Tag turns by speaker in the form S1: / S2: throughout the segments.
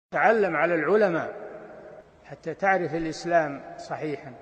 S1: تعلم على العلماء حتى تعرف الإسلام صحيحا.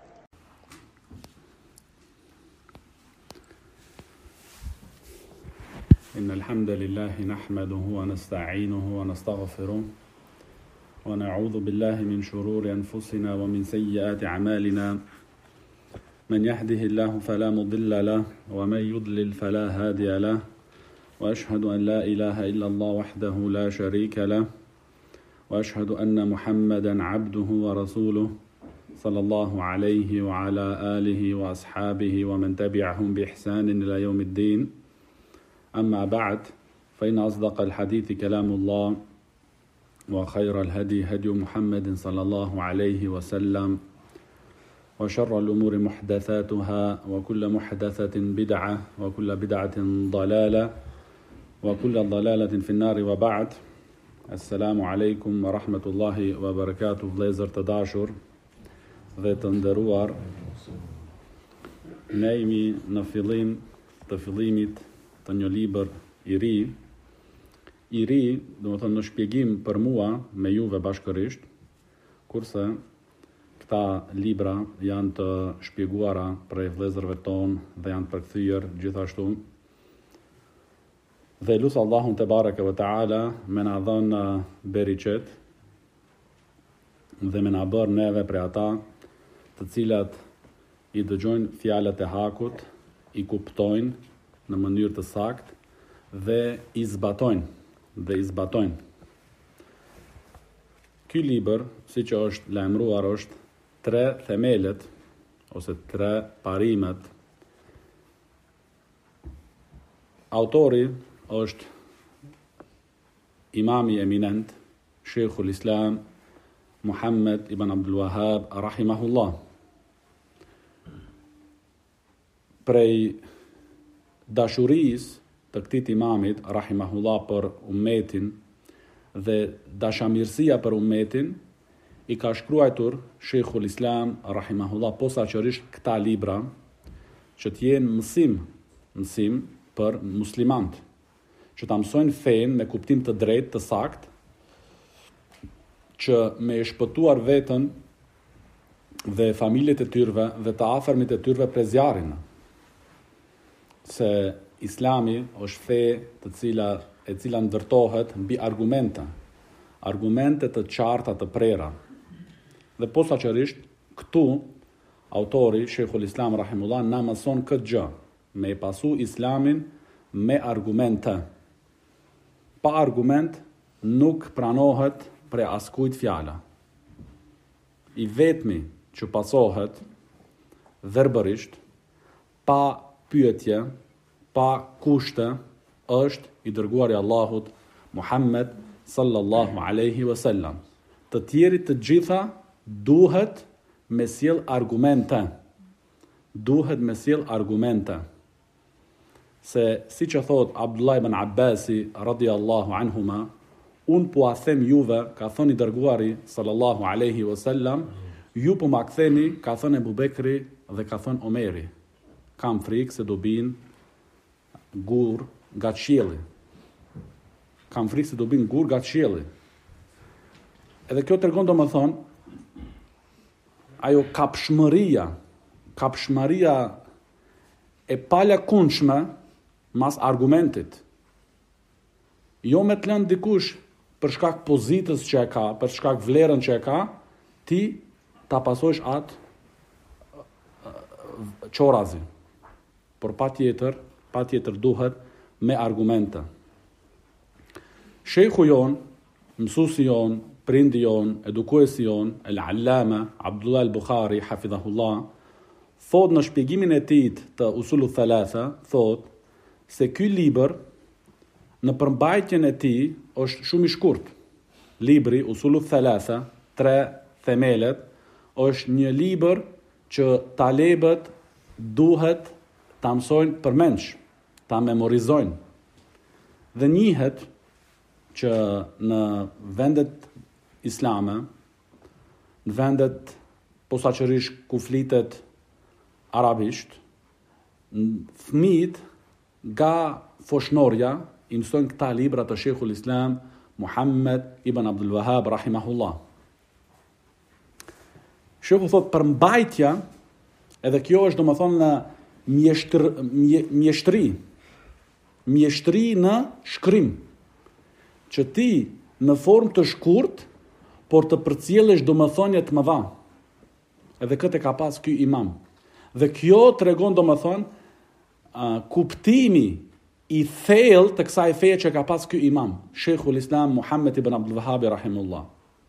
S2: إن الحمد لله نحمده ونستعينه ونستغفره ونعوذ بالله من شرور أنفسنا ومن سيئات أعمالنا. من يهده الله فلا مضل له ومن يضلل فلا هادي له، وأشهد أن لا إله إلا الله وحده لا شريك له، وأشهد أن محمدا عبده ورسوله صلى الله عليه وعلى آله وأصحابه ومن تبعهم بإحسان إلى يوم الدين. أما بعد، فإن أصدق الحديث كلام الله، وخير الهدي هدي محمد صلى الله عليه وسلم، وشر الأمور محدثاتها، وكل محدثة بدعة، وكل بدعة ضلالة، وكل ضلالة في النار. وبعد. Assalamu alaikum wa rahmatullahi wa barakatuh, vëllezër të dashur dhe të nderuar. Ne jemi në fillim të fillimit të një libër i ri. I ri, do të thonë në shpjegim për mua me juve bashkërisht, kurse këta libra janë të shpjeguara prej vëllezërve tonë dhe janë përkthyer gjithashtu. Dhe lusë Allahun te bareke ve taala me na dhënë beriqet dhe me na bërë neve prej ata të cilat i dëgjojnë fjalët e hakut, i kuptojnë në mënyrë të saktë dhe i zbatojnë. Ky libër, siç është lajmëruar, është 3 themelet ose 3 parimet. Autori është imami eminent, Sheikhul Islam Muhammed ibn Abdul Wahhab rahimahullah. Prej dashurisë të këtij imamit rahimahullah për ummetin dhe dashamirësia për ummetin, i ka shkruar Sheikhul Islam rahimahullah posaçërisht këta libra që të jenë mësim për muslimanët, që ta mësojnë fenë me kuptim të drejtë, të saktë, që me shpëtuar veten dhe familjet e tyre dhe të afërmit e tyre prej zjarrit. Se Islami është fe e cila ndërtohet mbi argumente të qarta, të prera. Dhe posaçërisht këtu autori Sheikhul Islam rahimullah na mëson këtë gjë, me pasu Islamin me argumente. Pa argument nuk pranohet prej askujt fjala. I vetmi që pasohet verbërisht, pa pyetje, pa kushte, është i dërguari Allahut Muhammed sallallahu alaihi wasallam. Të tjerit të gjitha duhet me sjell argumente. Se si që thot Abdullah ibn Abbasi radiallahu anhuma, unë po a them juve, ka thënë i dërguari sallallahu alaihi wasallam, ju po ma ktheni, ka thënë Ebu Bekri dhe ka thënë Omeri, kam frikë se do bin gur nga qielli. Edhe kjo tregon domethënë ajo kapshmëria e palakundshme mas argumentit. Jo me të lënë dikush për shkak pozitës që e ka, për shkak vlerën që e ka, ti ta pasosh atë çorazi. Por patjetër duhet me argumente. Shejhu jon, mësuesi jon, prindi jon, edukuesi jon, el-Allama Abdullah al-Bukhari hafidhahullah, thot në shpjegimin e tij të Usulu Thalatha, thot se ky libër në përmbajtjen e tij është shumë i shkurt. Libri Usulu Thalatha, 3 themelet, është një libër që talebët duhet ta mësojnë përmendsh, ta memorizojnë. Dhe njihet që në vendet islame, në vendet posaçërisht ku flitet arabisht, fëmijët nga foshnorja i mësojnë këta libra të Sheikhul Islam Muhammed ibn Abdul Wahhab rahimahullah. Sheikhu thot për mbajtja, edhe kjo është domethënë mjeshtri në shkrim, që ti në formë të shkurt, por të përcjellësh domethënie të mëdha. Edhe këtë ka pas ky imam. Dhe kjo tregon domethënë kuptimi i thellë të kësaj feje që ka pas ky imam, Sheikhul Islam Muhammed ibn Abdul Wahhab rahimahullah.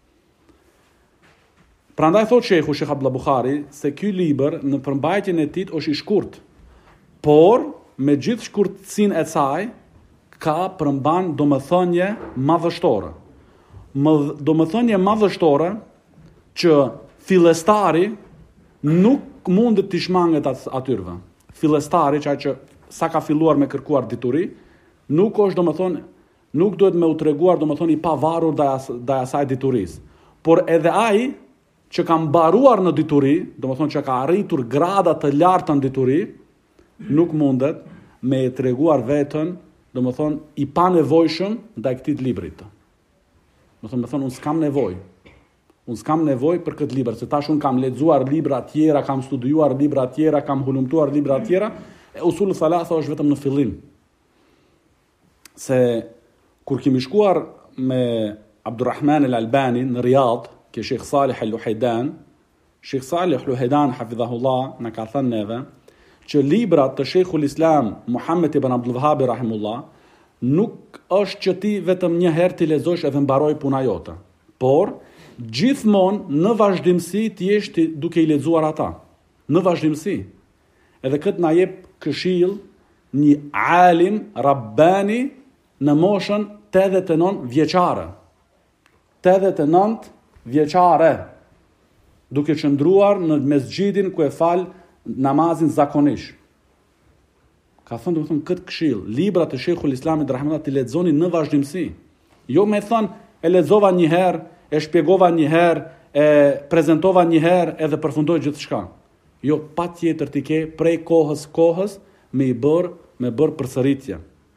S2: Prandaj thot Sheikh Abdullah Bukhari se ky libër në përmbajtjen e tij është i shkurt, por me gjithë shkurtësinë e saj ka përmban domethënie madhështore. Domethënie madhështore që fillestari nuk mund të shmanget atyre. Fillestari, që sa ka filluar me kërkuar dituri, nuk është domethënë, nuk duhet me u treguar domethënë i pavarur ndaj asaj diturisë. Por edhe ai që ka mbaruar në dituri, domethënë që ka arritur grada të larta në dituri, nuk mundet me e treguar veten, domethënë i panevojshëm ndaj këtij librit. Domethënë unë s'kam nevojë. Unë s'kam nevojë për këtë libër, se tash unë kam lexuar libra të tjera, kam studiuar libra të tjera, kam hulumtuar libra të tjera, e usul thalatha është vetëm në fillim. Se kur kemi shkuar me Abdurrahman al-Albani në Riyadh, ke Sheikh Salih al-Luhaydan, Sheikh Salih al-Luhaydan hafidhahullah na ka thënë neve që librat të Sheikhul Islam Muhammed ibn Abdul Wahhab rahimullah nuk është që ti vetëm një herë ti lexosh edhe mbaroj puna jote, por gjithmonë në vazhdimsi ti je duke i lexuar ata. Në vazhdimsi. Edhe këtë na jep këshill një alim rabbani në moshën 89 vjeçare. 89 vjeçare, duke qëndruar në mesxhidin ku e fal namazin zakonisht. Ka thënë domethënë këtë këshill, librat e Sheikhul Islamit rahimahullah ti lexoni në vazhdimsi. Jo me thënë e lexova një herë, e shpjegova një herë, e prezentova një herë edhe përfundoj gjithçka. Jo, patjetër ti ke prej kohës me bërë përsëritje.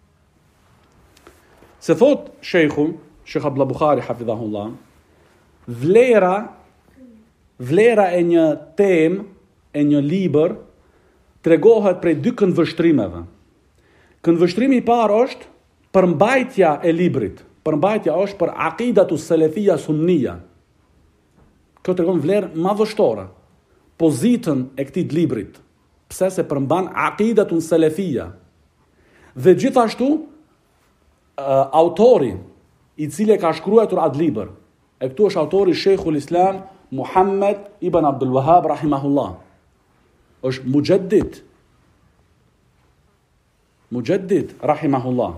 S2: Se thot Sheikh Abdullah Bukhari hafidhahullah, vlera e një temë, e një libër tregohet prej dy këndvështrimeve. Këndvështrimi i parë është përmbajtja e librit. Përmbajtja është për aqidatu salafia sunnia. Kjo tregon vlerë madhështore, pozitën e këtij librit. Pse se përmban aqidatun salafia. Dhe gjithashtu autori i cili ka shkruar atë libër, e këtu është autori Sheikhul Islam Muhammed ibn Abdul Wahhab rahimahullah. Është Mujaddid rahimahullah.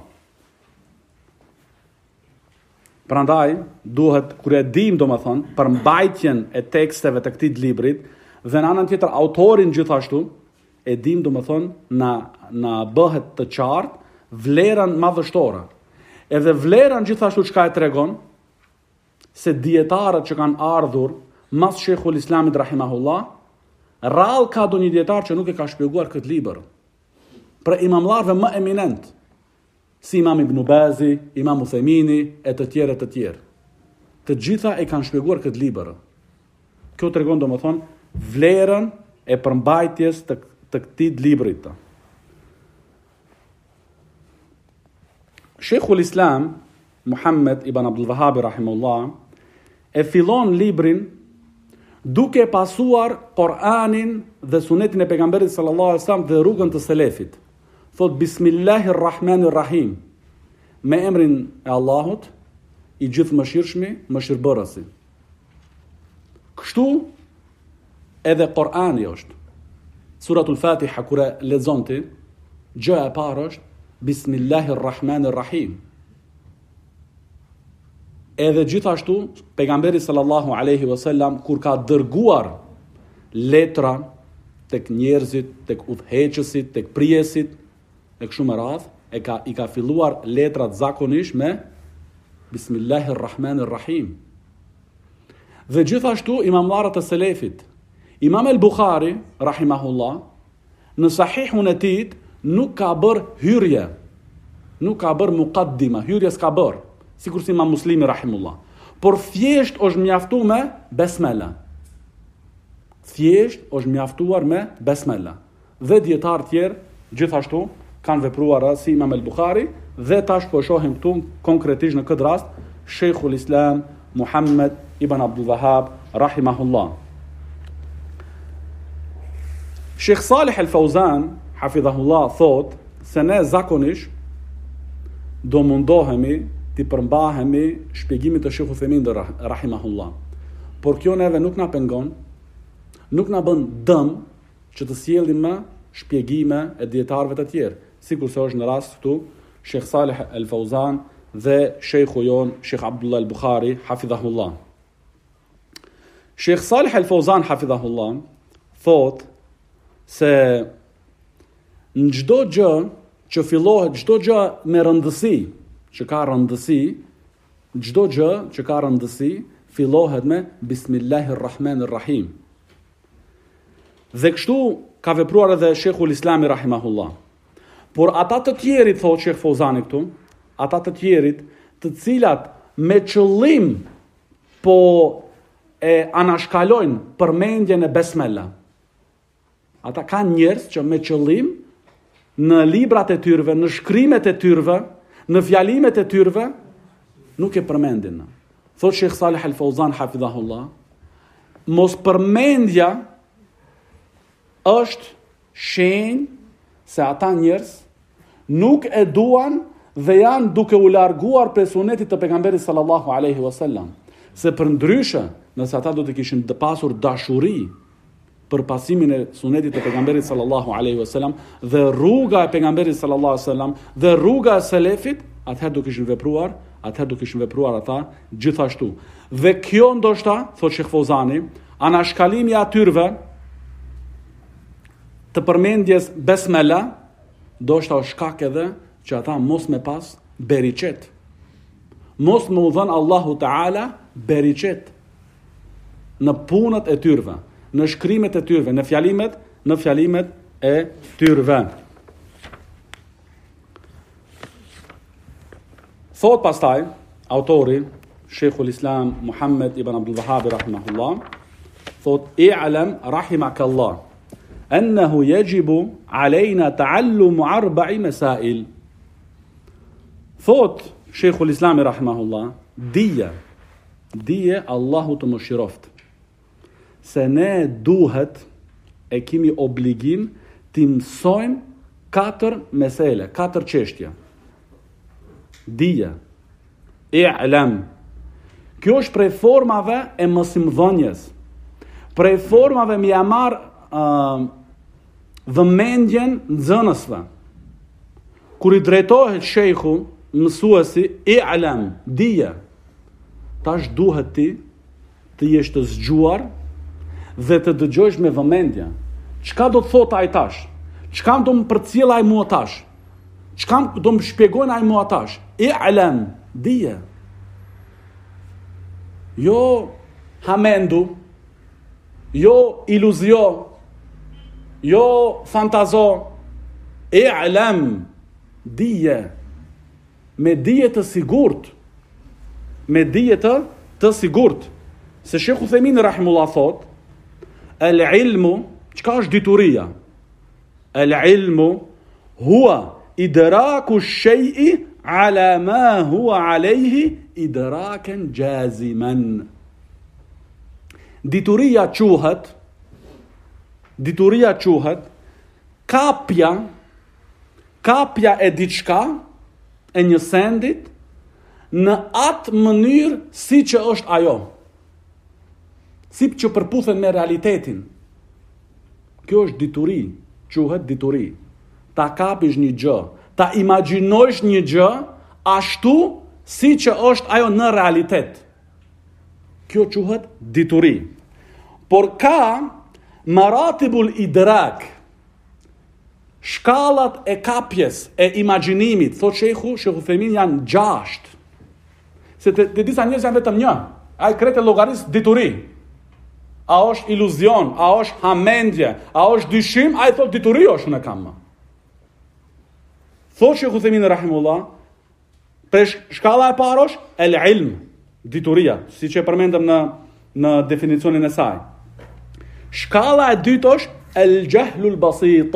S2: Prandaj duhet kur e dim domethënë për mbajtjen e teksteve të këtij librit dhe në anën tjetër autorin gjithashtu e dim domethënë na bëhet të qartë vlerën madhështore. Edhe vlerën gjithashtu çka e tregon se dietarët që kanë ardhur mas Sheikhul Islamit rahimahullah, rrallë ka do një dietar që nuk e ka shpjeguar këtë libër. Për imamlarve më eminent, si Imam Ibn Bazi, Imam Uthemini, e të tjerë. Të gjitha e kanë shpjeguar këtë libër. Kjo tregon domethënë vlerën e përmbajtjes të këtij librit. Sheikhul Islam Muhammed ibn Abdul Wahhab rahimahullah e fillon librin duke pasuar Kur'anin dhe sunetin e pejgamberit sallallahu alaihi wasallam dhe rrugën të selefit. Thot Bismillahirrahmanirrahim, me emrin e Allahut, i gjithë mëshirshmi, mëshirbërësi. Kështu edhe Kur'ani është. Suratul Fatiha kur e lexonti, gjëja e parë është Bismillahirrahmanirrahim. Edhe gjithashtu pejgamberi sallallahu alaihi wasallam kur ka dërguar letra tek njerëzit, tek udhëheqësit, tek prijesit, e kështu me radhë, i ka filluar letrat zakonisht me Bismillahirrahmanirrahim. Dhe gjithashtu imamlarët e selefit, Imam el-Bukhari rahimahullah, në sahihun e tij nuk ka bërë hyrje, nuk ka bërë muqaddima, hyrje s'ka bërë. sikur si Imam Muslimi rahimullah. Por thjesht është mjaftu me besmela. Thjesht është mjaftuar me besmela. Dhe dietar tjerë gjithashtu kanë vepruar si Imam al-Bukhari dhe tash po shohim këtu konkretisht në këtë rast Sheikhul Islam Muhammad ibn Abdul Wahhab rahimahullah. Sheikh Salih al-Fawzan hafidhahullah thot se ne zakonisht do mundohemi të përmbahemi shpjegimit të Sheikh Uthaymin rahimahullah. Por kjo neve nuk na pengon, nuk na bën dëm që të sjellim më shpjegime e dietarëve të tjerë, sikur se është në rast këtu Sheikh Salih al-Fawzan dhe Sheikhu jon Sheikh Abdullah al-Bukhari hafidhahullah. Sheikh Salih al-Fawzan hafidhahullah thot se në çdo gjë që fillohet, çdo gjë me rëndësi, që ka rëndësi, çdo gjë që ka rëndësi fillohet me Bismillahirrahmanirrahim. Dhe kështu ka vepruar edhe Sheikhul Islami rahimahullah. Por ata të tjerit, thot Sheikh Fawzani këtu, ata të tjerit, të cilat me qëllim po e anashkalojnë përmendjen e besmela. Ata kanë njerëz që me qëllim në librat e tyrve, në shkrimet e tyrve, në fjalimet e tyrve, nuk e përmendin. Thot Sheikh Salih al-Fawzan hafidhahullah, mos përmendja është shenjë se ata njerëz nuk e duan dhe janë duke u larguar prej sunetit të pejgamberit sallallahu alaihi wasallam. Se përndryshe, nëse ata do të kishin të pasur dashuri për pasimin e sunetit të pejgamberit sallallahu alaihi wasallam dhe rruga e pejgamberit sallallahu alaihi wasallam dhe rruga e selefit, atëherë do kishin vepruar ata gjithashtu. Dhe kjo ndoshta, thot Sheikh Fawzani, anashkalimi i atyrve të përmendjes besmela, ndoshta është shkak edhe që ata mos me pas beriqet. Mos me u dhën Allahu Teala beriqet në punët e tyrve, në shkrimet e tyrve, në fjalimet e tyrve. Thot pastaj autori Sheikhul Islam Muhammad ibn Abdul Wahhab rahimahullah, thot i'lam rahimakallah annahu yajibu alayna ta'allum 4 masail. Thot Sheikhul Islam rahimahullah, dije Allahu të mëshiroft, se ne duhet e kemi obligim të mësojmë 4 mesele, 4 çështje. Dije, i'lam. Kjo është prej formave e mësimdhënies. Prej formave mi marr vëmendjen nxënësve. Kur i drejtohet shejhu, mësuesi, i'lam, dije. Tash duhet ti të jesh të zgjuar dhe të dëgjosh me vëmendje. Çka do të thotë ai tash? Çka do më përcjell ai mua tash? Çka do më shpjegojnë ai mua tash? I'lam, dije. Jo hamendu, jo iluzio, jo fantazo. I'lam, dije. Me dije të sigurt. Me dije të sigurt. Se Sheikh Uthaymin rahimullah thot, el-ilmu, çka është dituria? El-ilmu huwa idraku shay'i ala ma huwa alayhi idrakan jaziman. Dituria quhet kapja e diçka, e një sendit, në atë mënyrë si që është ajo. Si që përputhen me realitetin. Kjo është dituri, quhet dituri. Ta kapish një gjë, ta imagjinojsh një gjë ashtu si që është ajo në realitet. Kjo quhet dituri. Por ka maratibul idrak, shkallat e kapjes, e imagjinimit, thot Sheikhu Uthaymin, janë 6. Se të disa njerëz janë vetëm një. Ai kretë llogaris dituri. A është iluzion, a është hamendje, a është dyshim, ai thot dituri është në kam. Thot Sheikh Uthaymin rahimullah, Shkalla e parë është el ilm, dituria, siç e përmendëm në definicionin e saj. Shkalla e dytë është el jahlul basit,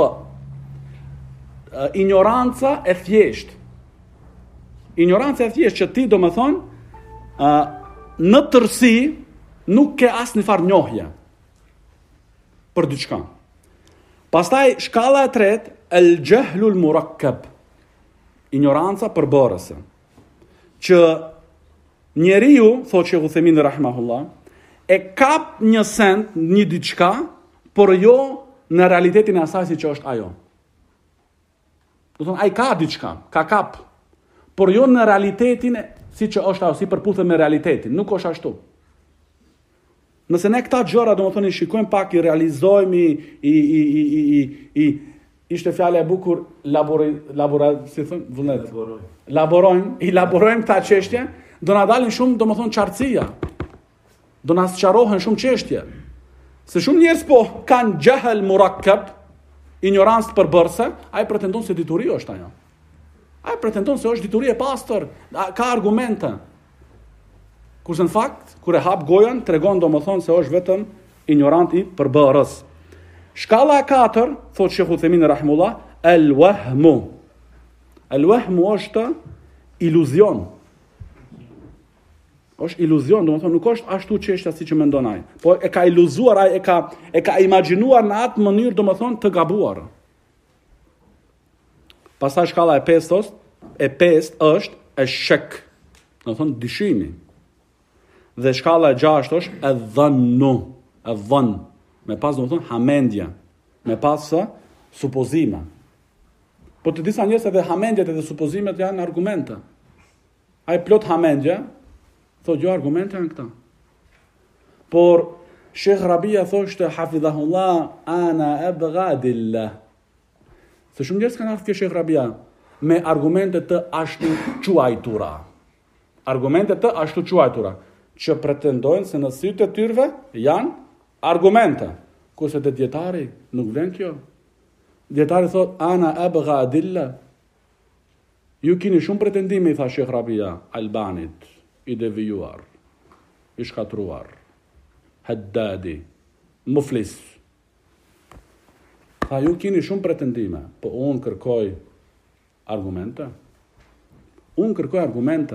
S2: ignoranca e thjesht. Ignoranca e thjesht që ti do më thonë në tërsi nuk ke asnjë farë njohje për diçka. Pastaj shkalla e tretë el jahlul murakkab, ignoranca përbërëse, që njeriu, thotë Sheikh Uthaymin rahimahullah, e kap një send, një diçka, por jo në realitetin e asaj si që është ajo. Do thonë, ai ka diçka, ka kap, por jo në realitetin si që është ajo, si përputhet me realitetin, nuk është ashtu. Nëse ne këta gjëra, do më thonë, i shikojmë pak, i realizojmë, ishte fjala e bukur, elaborojmë këta çështje, do na dalin shumë, do më thonë, qartësia. Do na sqarohen shumë çështje. Se shumë njerëz po kanë jahl murakkab, ignorancë përbërëse, ai pretendon se dituri është ajo. Ai pretendon se është dituri e pastër, ka argumente. Kurse në fakt, kur e hap gojën, tregon domethënë se është vetëm ignorant i përbërës. Shkalla e katër, thotë Sheikh Uthaymin rahimullah, el-wahmu. El-wahmu është iluzion. Është iluzion, domethënë nuk është ashtu çështja siç e mendon ai. Po e ka iluzuar ai, e ka imagjinuar në atë mënyrë domethënë të gabuar. Pastaj shkalla e pestë është e-shak, domethënë dyshimi. Dhe shkalla e gjashtë është e-dhann, me pas domethënë hamendja, me pas supozime. Po të disa njerëz edhe hamendjet edhe supozimet janë argumente. Ai plot hamendje, thotë jo argumente janë këta. Por Sheikh Rabia thoshte hafidhahullah ana abghadillah. Se shumë njerëz kanë ardhur ke Sheikh Rabia me argumente të ashtu quajtura. Argumente të ashtu quajtura që pretendojnë se në sytë e tyre janë argumente. Kurse te dietari nuk vlen kjo. Dietari thot ana abghadillah. Ju keni shumë pretendime, i tha Sheikh Rabia Albanit, i devijuar, i shkatruar, haddadi, muflis. Tha, ju keni shumë pretendime, po unë kërkoj argumente. Unë kërkoj argumente.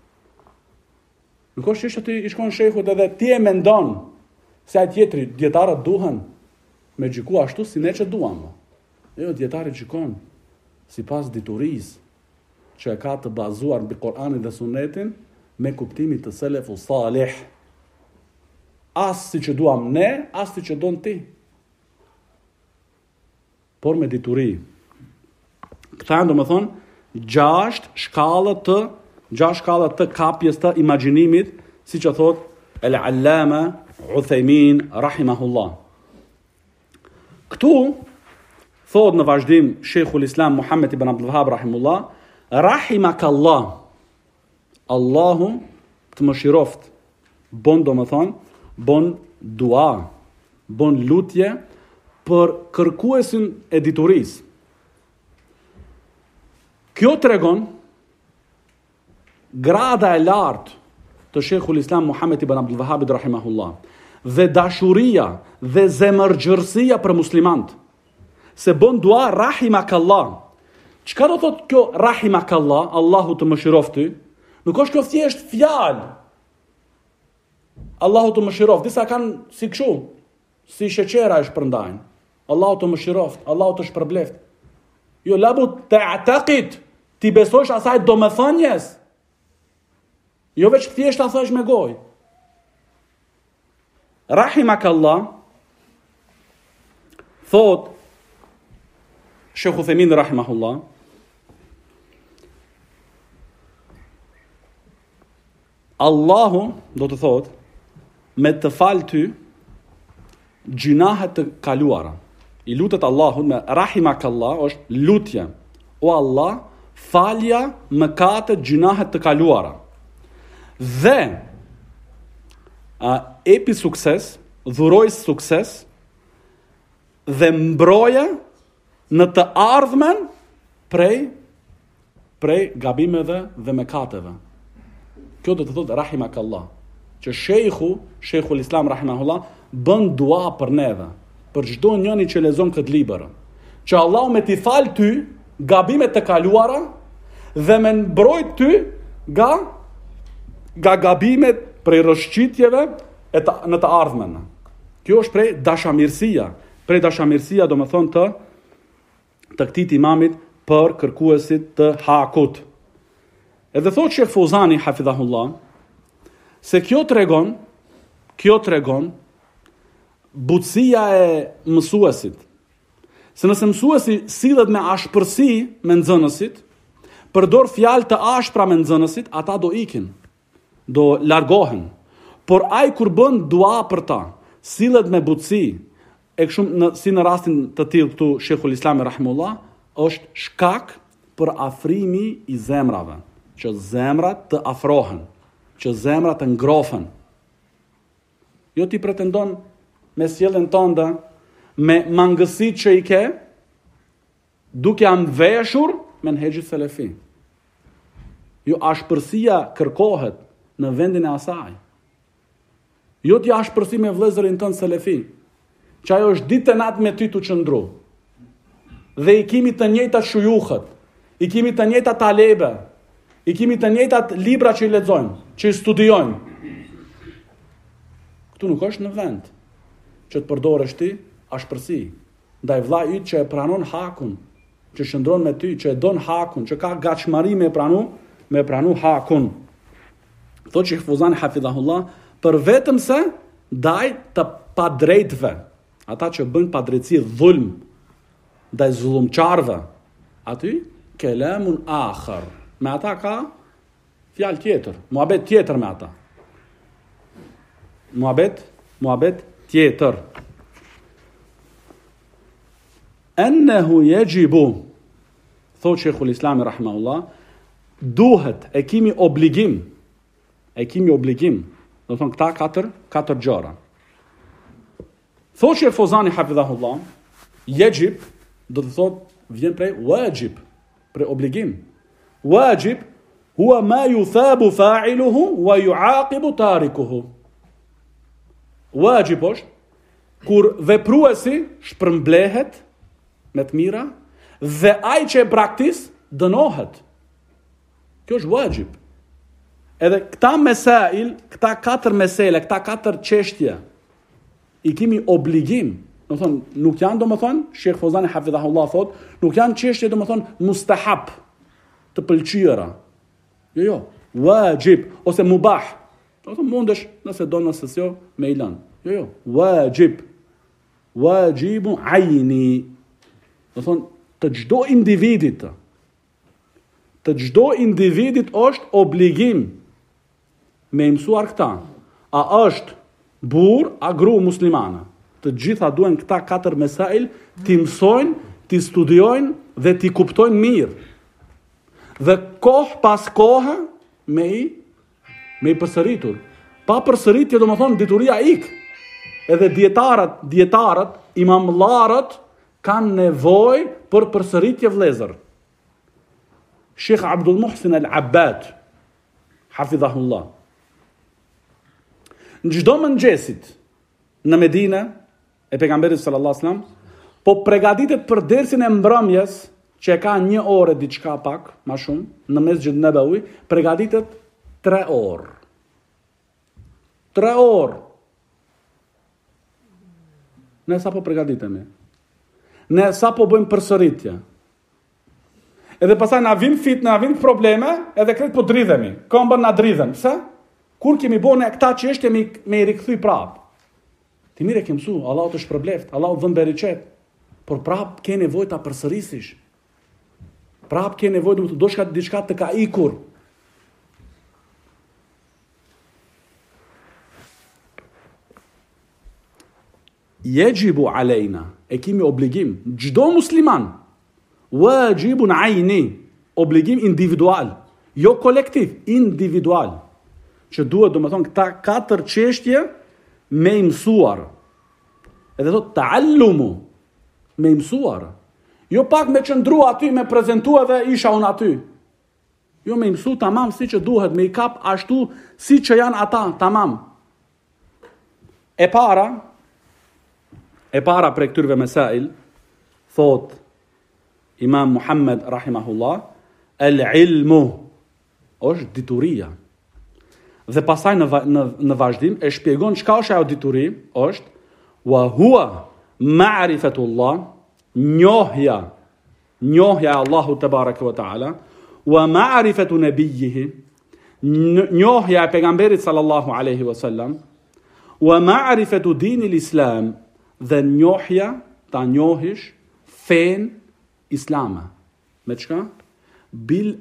S2: Nuk është që ti i shkon shehut edhe ti e mendon se ai tjetri, dietarët duhen me gjiku ashtu si ne që duam. Jo, dietari gjikon sipas diturisë që e ka të bazuar mbi Kur'anin dhe Sunetin me kuptimin të selefut salih. As si që duam ne, as si që don ti. Por me dituri. Këta janë domethënë 6 shkalla të kapjes të imagjinimit, siç e thot el-Allama Uthaymin rahimahullah. Këtu thot në vazhdim Sheikhul Islam Muhammed ibn Abdul Wahhab rahimullah, rahimakallah, Allahu të mëshiroft, bon dua, bon lutje për kërkuesin e diturisë. Kjo tregon grada e lartë të Sheikhul Islam Muhammed ibn Abdul Wahhab rahimahullah dhe dashuria dhe zemërgjërsia për muslimant. Se bon dua rahimakallah. Çka do thot kjo rahimakallah, Allahu të mëshiroftë? Nuk është kjo thjesht fjalë. Allahu të mëshiroft, disa kanë si kështu, si sheqera e shpërndajnë. Allahu të mëshiroft, Allahu të shpërbleft. Jo, labu të ataqid, ti besosh asaj domethënies. Jo veç thjesht ta thash me gojë. Rahimakallah, thot Sheikh Uthaymin rahimahullah, Allahu do të thot me të falë ty gjinahet të kaluara. I lutet Allahut me rahimakallah, është lutje. O Allah, falja mëkatet gjinahet të kaluara. Dhe epi sukses, dhuroj sukses dhe mbroje në të ardhmen prej prej gabimeve dhe mëkateve. Kjo do të thotë rahimakallah, që Sheikhul Islam rahimahullah bën dua për neve, për çdo njëri që lexon këtë libër, që Allahu me t'i fal ty gabimet të kaluara dhe me mbrojt ty nga gabimet prej rrëshqitjeve në të ardhmen. Kjo është prej dashamirësia do më thonë të këtij imamit për kërkuesit të hakut. Edhe thot Sheikh Fuzani hafidhahullah se kjo tregon butësia e mësuesit. Se nëse mësuesi sillet me ashpërsi me nxënësit, përdor fjalë të ashpra me nxënësit, ata do ikin, do largohen. Por ai kur bën dua për ta, sillet me butësi, si në rastin të tillë këtu Sheikhul Islam rahimullah, është shkak për afrimi i zemrave, që zemrat të afrohen, që zemrat të ngrohen. Jo ti pretendon me sjelljen tënde, me mangësitë që i ke, duke anveshur menhexhi selefi. Jo, ashpërsia kërkohet në vendin e asaj. Jo ti ashpërsi me vëllezërin tënd selefi, që ajo është ditë e natë me ty të qëndru. Dhe i kimi të njëjtat shujuhët, i kimi të njëjtat talebe, i kimi të njëjtat libra që i lexojnë, që i studiojnë. Këtu nuk është në vend që të përdoresh ti ashpërsi ndaj vllai yt që e pranon hakun, që shëndron me ty, që e don hakun, që ka gatshmëri me pranu hakun. Thotë Sheikh Fuzani hafidhahullah, për vetëm se ndaj të padrejtëve, ata që bën padrejtësi dhulm, ndaj zullumçarëve, aty kelamun akhar. Me ata ka fjalë tjetër, muhabet tjetër me ata. Muhabet tjetër. Ennehu yajibu, thotë Sheikhul Islam rahimahullah, duhet, e kimi obligim, do të thonë këta katër gjëra. Thotë Sheikh Fuzani hafidhahullah, yajib do të thotë vjen prej wajib, prej obligim. Wajib huwa ma yuthabu fa'iluhu wa yu'aqibu tarikuhu. Wajib është kur vepruesi shpërmblehet me të mira dhe ai që e praktis dënohet. Kjo është wajib. Edhe këta mesail, këta katër mesele, këta katër çështje i kemi obligim. Do thonë, nuk janë do më thonë, Sheikh Fuzani hafidhahullah thot, nuk janë çështje do më thonë mustahab, të pëlqyera. Jo, wajib ose mubah. Do thonë mundesh nëse do nëse jo me ilan. Jo, wajib. Wajibu ajni. Do thonë, të çdo individit është obligim me mësuar këta. A është burr, a gru muslimane. Të gjitha duhen këta katër mesail t'i mësojnë, t'i studiojnë dhe t'i kuptojnë mirë. Dhe kohë pas kohë me i përsëritur. Pa përsëritje do më thonë dituria ik. Edhe dietarët, imamllarët kanë nevojë për përsëritje vëllezër. Sheikh Abdul Muhsin Al-Abbad hafidhahullah, në çdo mëngjesit në Medinë e pejgamberit sallallahu alajhi wasallam, po përgatitet për dersin e mbrëmjes, që e ka 1 orë diçka pak, më shumë, në Mesxhid Nabawi, përgatitet 3 orë. 3 orë. Ne sa po përgatitemi? Ne sa po bëjmë përsëritje? Edhe pastaj na vin probleme, edhe kretë po dridhemi. Këmbën na dridhen. Pse? Kur kemi bënë këta çështje me i rikthy prap. Ti mirë ke mësu, Allahu të shpërbleft, Allahu dhën bereqet. Por prap ke nevojë ta përsërisësh. Prap ke nevojë do shka diçka të ka ikur. Yajibu alejna, e kemi obligim, çdo musliman. Wajibun ajni, obligim individual, jo kolektiv, individual. Që duhet, do më thonë, këta 4 çështje me i mësuar. Edhe thot, ta'allumu, me i mësuar. Jo pak me qëndru aty, me prezentu edhe isha unë aty. Jo me mësu tamam si që duhet, me I kap ashtu si që janë ata, tamam. E para për këtyrve mesail, thot Imam Muhammed rahimahullah, el-ilmu është dituria. Dhe pasaj në vazhdim e shpjegon çka është ajo dituri, është wa huwa ma'rifatullah, njohja Allahu te bareke ve taala, wa ma'rifatu nabiyhi, njohja e pejgamberit sallallahu alaihi wasallam, wa ma'rifatu dinil islam, dhe njohja ta njohish fen islame. Me çka? Bil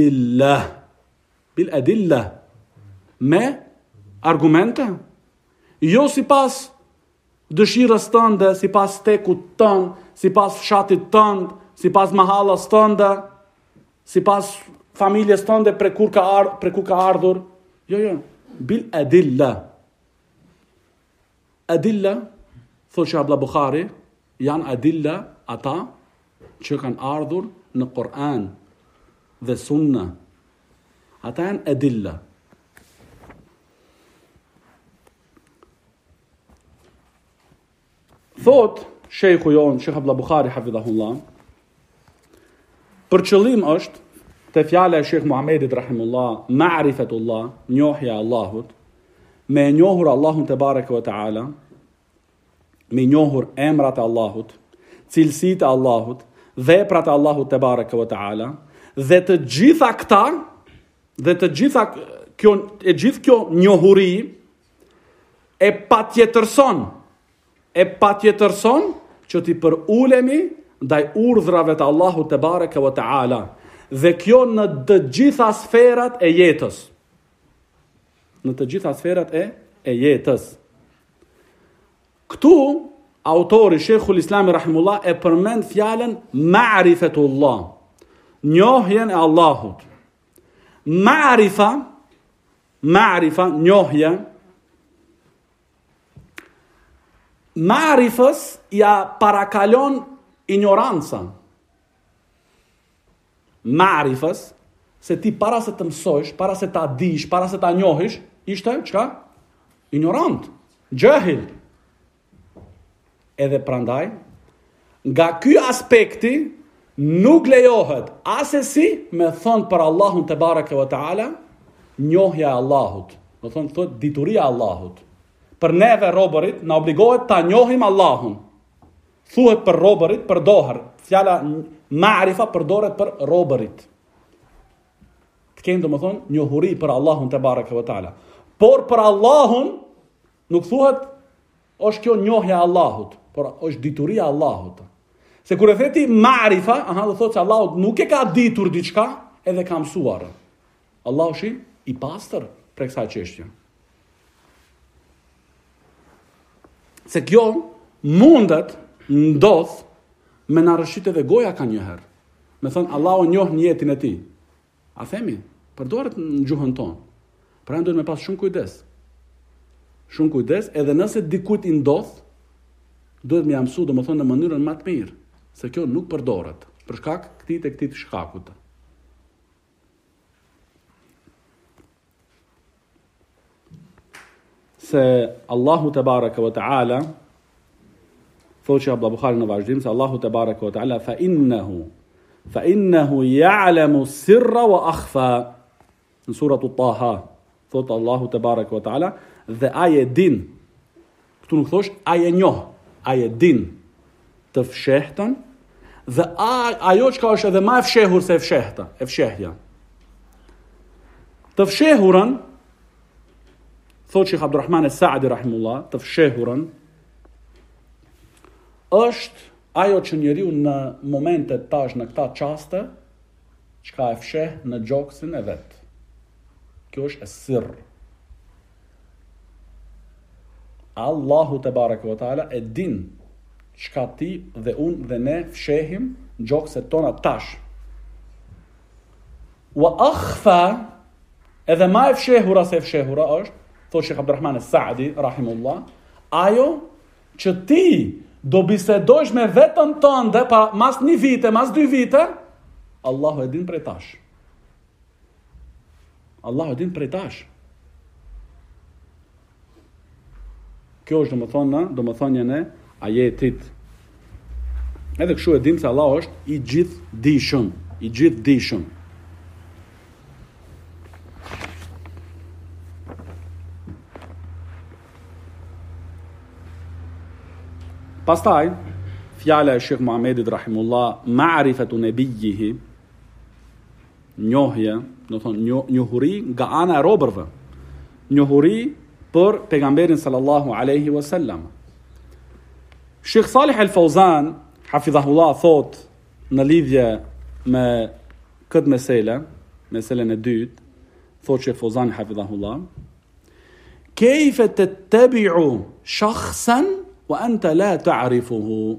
S2: adillah, me argumente, jo si pas dëshirës tënde, si pas tekut tënd, si pas fshatit tënd, si pas mahallas tënde, si pas familjes tënde për kur ka ardhur. Jo, bil adillah. Adilla, thot që Abla Bukhari, janë adilla ata që kanë ardhur në Kur'an dhe sunna. Ata janë adilla. Thot shejku jon, Sheikh Abla Bukhari hafidhahullah, për qëllim është te fjala e Sheikh Muhammedit rahimullah, ma'rifatullah, njohja Allahut, me njohur Allahun te bareke ve taala, me njohur emrat e Allahut, cilësitë e Allahut, veprat e Allahut te bareke ve taala, dhe të gjitha këta, dhe të gjitha kjo njohuri e patjetërson që ti për ulemi ndaj urdhrave të Allahut te bareke ve taala, dhe kjo në të gjitha sferat e jetës. Në të gjitha sferat e jetës. Këtu, autori Sheikhul Islami rahimullah e përmend fjalën ma'rifatullah, njohjen e Allahut. Ma'rifa, njohje, ma'rifës ja parakalon ignoranca. Ma'rifës, se ti para se të mësojsh, para se ta dish, para se ta njohish, ishte, çka? Ignorant, jahil. Edhe prandaj, nga ky aspekti, nuk lejohet asesi me thonë për Allahun te bareke ve taala, njohja e Allahut. Do thonë thot dituria e Allahut. Për neve robërit na obligohet ta njohim Allahun. Thuhet për robërit, përdoher. Fjala ma'rifa përdoret për robërit. Të kenë domethënë njohuri për Allahun te bareke ve taala. Por për Allahun nuk thuhet është kjo njohja e Allahut, por është dituria e Allahut. Se kur e theti ma'rifa, do thotë se Allahu nuk e ka ditur diçka, edhe ka mësuar. Allahu është i pastër për kësaj çështje. Se kjo mundet ndodh me na rëshit edhe goja ka njëherë. Me thënë, Allahu njoh njetin e ti. A themi, përdoret në gjuhën tonë. Pra ndojnë me pas shumë kujdes. Shumë kujdes, edhe nëse dikujt i ndodh, duhet me jamësu, do më thonë, në mënyrën më të mirë. Se kjo nuk përdoret. Për shkak këtij e këtij shkakut. Se Allahu te bareke ve taala, thotë që Abdullah Bukhari në vazhdim, se Allahu te bareke ve taala fa innahu ya'lamu sirra wa akhfa. Në suratu Taha, thotë Allahu te bareke ve taala, dhe ai e din. Këtu nuk thosh ai e njoh, ai e din të fshehtën, dhe ajo që ka është edhe ma e fshehur se e fshehja. Të fshehurën, thotë Sheikh Abdurrahman As-Saadi rahimullah, të fshehurën është ajo që njeriu në momentet tash, në këta qaste, që ka e fsheh në gjoksin e vet. Kjo është e sirr. Allahu te bareke ve taala e din çka ti dhe unë dhe ne fshehim gjokset tona tash. Wa akhfa, edhe ma e fshehura se fshehura është, thotë Sheikh Abdurrahman As-Saadi rahimullah, ajo që ti do bisedojsh me vetën tënde mas 1 vite, mas 2 vite, Allahu e din prej tash. Allahu e din prej tash. Kjo është domethënien e ajetit. Edhe kështu e dim se Allahu është i gjithdijshëm. Pastaj, fjala e Sheikh Muhamedit rahimullah, ma'rifatu nabiyhi, njohje, do të thonë njohuri nga ana e robërve. Njohuri për pejgamberin sallallahu alaihi wasallam. Sheikh Salih Al-Fawzan, hafidhahullah, thot në lidhje me këtë meselen e dytë, thot Sheikh Fawzan hafidhahullah, kejfe të tëbiu shakhsan wa anta la ta'rifuhu.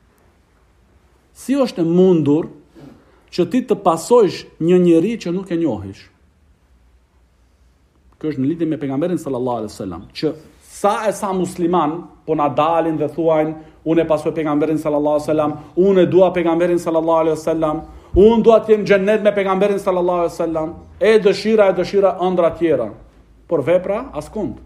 S2: Si është e mundur që ti të pasojsh një njeri që nuk e njohish? Kjo është në lidhje me pejgamberin sallallahu alaihi wasallam, që sa musliman po na dalin dhe thuajnë, unë e pasoj pejgamberin sallallahu alaihi wasallam, unë e dua pejgamberin sallallahu alaihi wasallam, unë dua të jem në xhennet me pejgamberin sallallahu alaihi wasallam, e dëshira ëndra tjera, por vepra askund.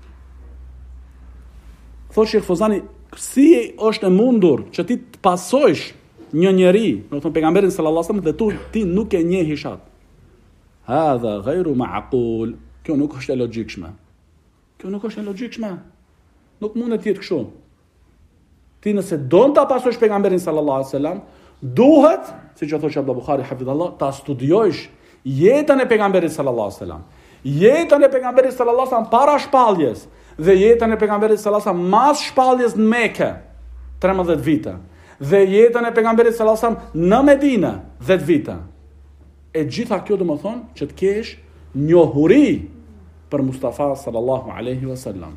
S2: Thotë Sheikh Fawzani, si është e mundur që ti të pasojsh një njeri, do të thonë pejgamberin sallallahu alaihi wasallam, dhe ti nuk e njehish atë. Hadha ghayru ma'qul. Kjo nuk është e logjikshme. Nuk mund të jetë kështu. Ti nëse don ta pasojsh pejgamberin sallallahu alaihi wasallam, duhet, siç e thotë Abdul Buhari hafidhallah, ta studiojsh jetën e pejgamberit sallallahu alaihi wasallam. Jetën e pejgamberit sallallahu alaihi wasallam para shpalljes dhe jetën e pejgamberit sallallahu alaihi wasallam mas shpalljes në Mekë, 13 vite. Dhe jetën e pejgamberit sallallahu alaihi wasallam në Medinë, 10 vite. E gjitha kjo do të thonë që të kesh njohuri për Mustafa sallallahu alaihi wasallam.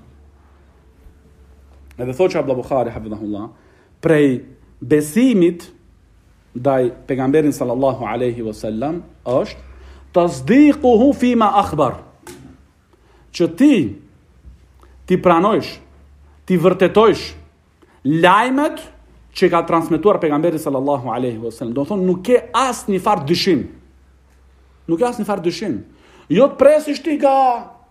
S2: Edhe thotë Abdul Buhari hafidhahullah, prej besimit ndaj pejgamberin sallallahu alaihi wasallam është tasdiquhu fima akhbar. Që ti pranojsh, ti vërtetojsh lajmet që ka transmetuar pejgamberi sallallahu alaihi wasallam. Do të thonë nuk ke asnjë farë dyshim. Jo të presish ti nga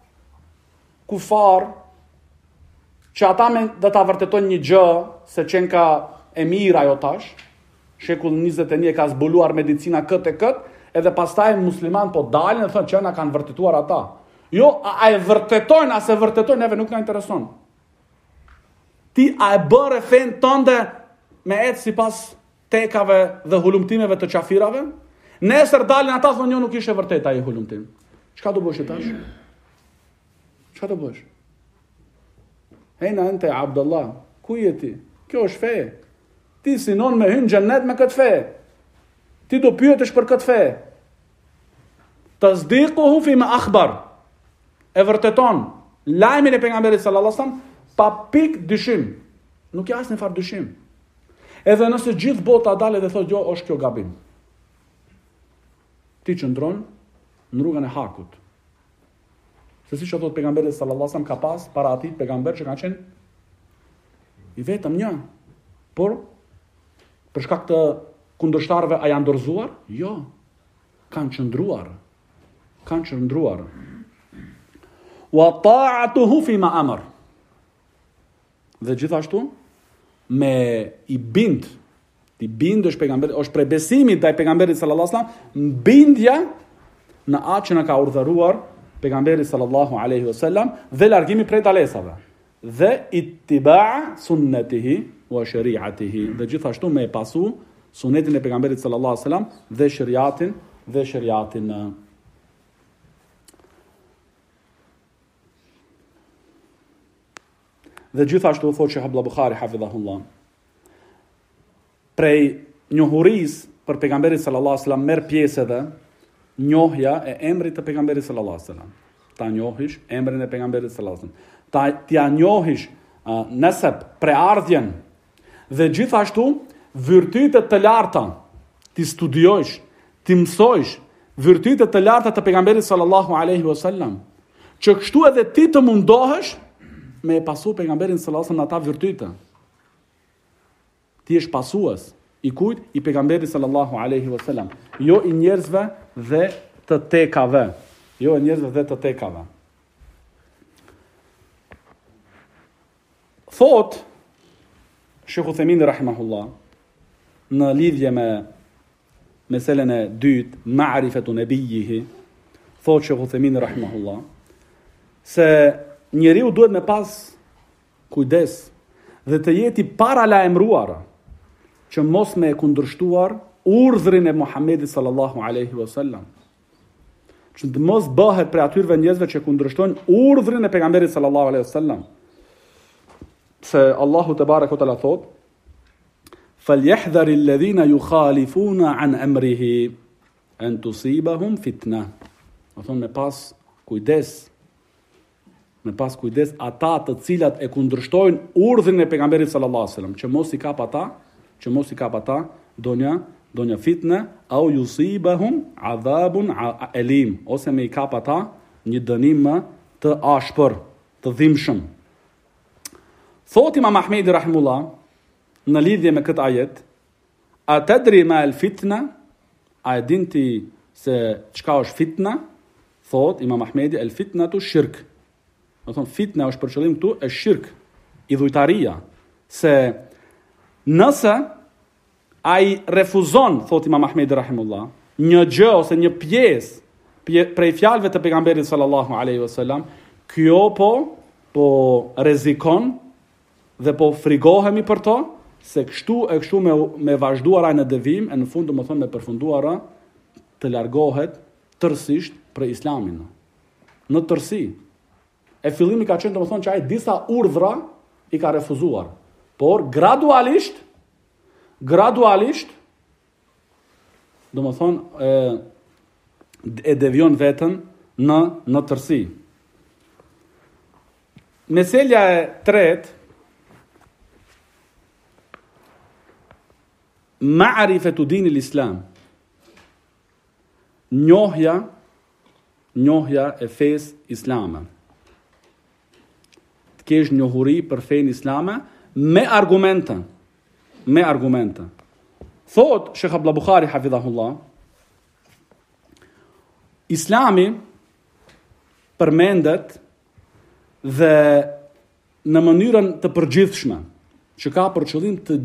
S2: kufar që ata do ta vërtetojnë një gjë se qenë ka e mirë ajo tash. Shekull 21 ka zbuluar medicina këtë, edhe pastaj musliman po dalin dhe thonë që na kanë vërtetuar ata. Jo, a e vërtetojnë, a se vërtetojnë, neve nuk na intereson. Ti a e bërë fen tënde me etë si pas tekave dhe hulumtimeve të qafirave? Nesër dalin ata thonë jo nuk ishe vërtet ai hulumtim. Çka do bësh tash? Çka do bësh? Hejna ente Abdullah, ku je ti? Kjo është fe. Ti sinon me hyn xhennet me këtë fe. Ti do pyetesh për këtë fe. Tasdiquhu fi ma akhbar. E vërteton lajmin e pejgamberit sallallahu alaihi wasallam pa pik dyshim. Nuk ka asnjë farë dyshim. Edhe nëse gjithë bota dalë dhe thotë jo, është kjo gabim. Ti qëndron në rrugën e hakut. Se si që thotë pejgamberi sallallahu alaihi wasallam, ka pas para atij pejgamber që kanë qenë i vetëm një. Por për shkak të kundërshtarëve a janë dorëzuar? Jo. Kanë qëndruar. Wa ta'atuhu fi ma amar. Dhe gjithashtu me i bind, ti bindesh pejgamberit, është prej besimit ndaj pejgamberit sallallahu alaihi wasallam, bindja në atë që na ka urdhëruar pejgamberi sallallahu alaihi wasallam dhe largimi prej dalesave. Dhe ittiba' sunnatihi wa shari'atihi. Dhe gjithashtu me pasu sunetin e pejgamberit sallallahu alaihi wasallam dhe shariatin Dhe gjithashtu thotë që Abdul Buhari hafidhahullah, prej njohuris për pejgamberin sallallahu alaihi wasallam merr pjesë edhe njohja e emrit të pejgamberit sallallahu alaihi wasallam. Ta njohish emrin e pejgamberit sallallahu alaihi wasallam. Ti njohish nesep, preardhjen dhe gjithashtu virtytet të larta. Ti studiojsh, ti mësojsh virtytet të larta të pejgamberit sallallahu alaihi wasallam. Që kështu edhe ti të mundohesh me e pasu pejgamberin sallallahu alaihi wasallam në ata virtyte. Ti je pasues i kujt? I pejgamberit sallallahu alaihi wasallam, jo i njerëzve dhe të tekave. jo e njerëzve dhe të tekave. Thot Shekhu Themini rahimahullah në lidhje me meselen e dytë, ma'rifetu nebijjihi, thot Shekhu Themini rahimahullah, se njeriu duhet me pas kujdes dhe të jeti para lajmëruar që mos me kundërshtuar urdhrin e Muhamedit sallallahu alaihi wasallam. Që të mos bëhet për atyre njerëzve që kundërshtojnë urdhrin e pejgamberit sallallahu alaihi wasallam. Se Allahu te baraka te ala thot: "Falyahdhar alladhina yukhalifuna an amrihi an tusibahum fitna." Do thonë me pas kujdes ata të cilat e kundërshtojnë urdhrin e pejgamberit sallallahu alaihi wasallam, që mos i kap ata donja fitne au yusibahum adhabun alim, ose me i kap ata një dënim të ashpër, të dhimbshëm. Thot Imam Ahmedi rahimullah në lidhje me këtë ajet: "A tadri ma al fitna?" A e din ti se çka është fitna? Thot Imam Ahmedi: "El fitnatu shirk." Do thonë fitna është për qëllim këtu e shirk, idhujtaria, se nëse ai refuzon, thot Imam Ahmedi rahimullah, një gjë ose një pjesë prej fjalëve të pejgamberit sallallahu alaihi wasallam, kjo po rrezikon dhe po frigohemi për to, se kështu me vazhduara në devim, e në fund domethënë me përfunduara të largohet tërësisht për islamin. Në tërësi. E fillimi ka qenë domethënë që ai disa urdhra i ka refuzuar, por gradualisht domethënë e devion veten në tërësi. Meselja e tretë, ma'rifetu dinil islam, njohja e fesë islame. Të kesh njohuri për fenë islame me argumente. Thot Shekh Abdullah Bukhari hafidhahullah, Islami përmendet dhe në mënyrën të përgjithshme, që ka për qëllim të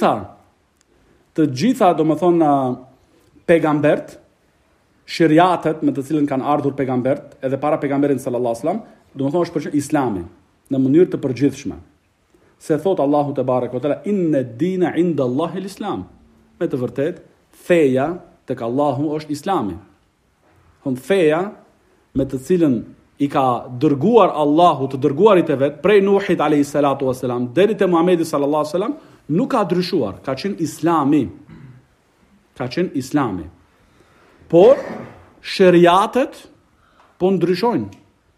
S2: gjitha domethënë pejgambert, shariatet me të cilën kanë ardhur pejgambert edhe para pejgamberit sallallahu alajhi wasallam, domethënë është për qëllim Islami në mënyrë të përgjithshme. Se thot Allahu te baraka ve teala: "Inna ad-dina 'inda Allahi al-Islam." Me të vërtet, feja tek Allahu është Islami. Feja me të cilën i ka dërguar Allahu të dërguarit e vet, prej Nuhit alayhi salatu wasalam deri te Muhamedi sallallahu alaihi wasallam, nuk ka ndryshuar, ka qenë Islami. Por shariatet po ndryshojnë.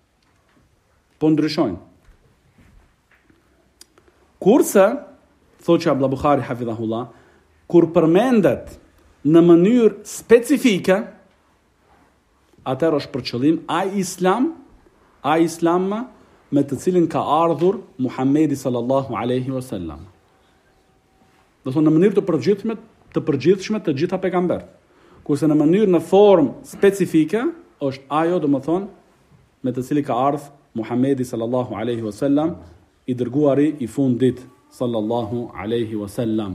S2: Kurse, thotë që Abdullah Bukhari hafidhahullah, kur përmendet në mënyrë specifike, atëherë është për qëllim ai Islam me të cilin ka ardhur Muhamedi sallallahu alaihi wasallam. Do thonë në mënyrë të përgjithshme të gjitha pejgambert. Kurse në mënyrë në formë specifike është ajo domethënë me të cilin ka ardhur Muhamedi sallallahu alaihi wasallam, i dërguari i fundit sallallahu alaihi wasallam.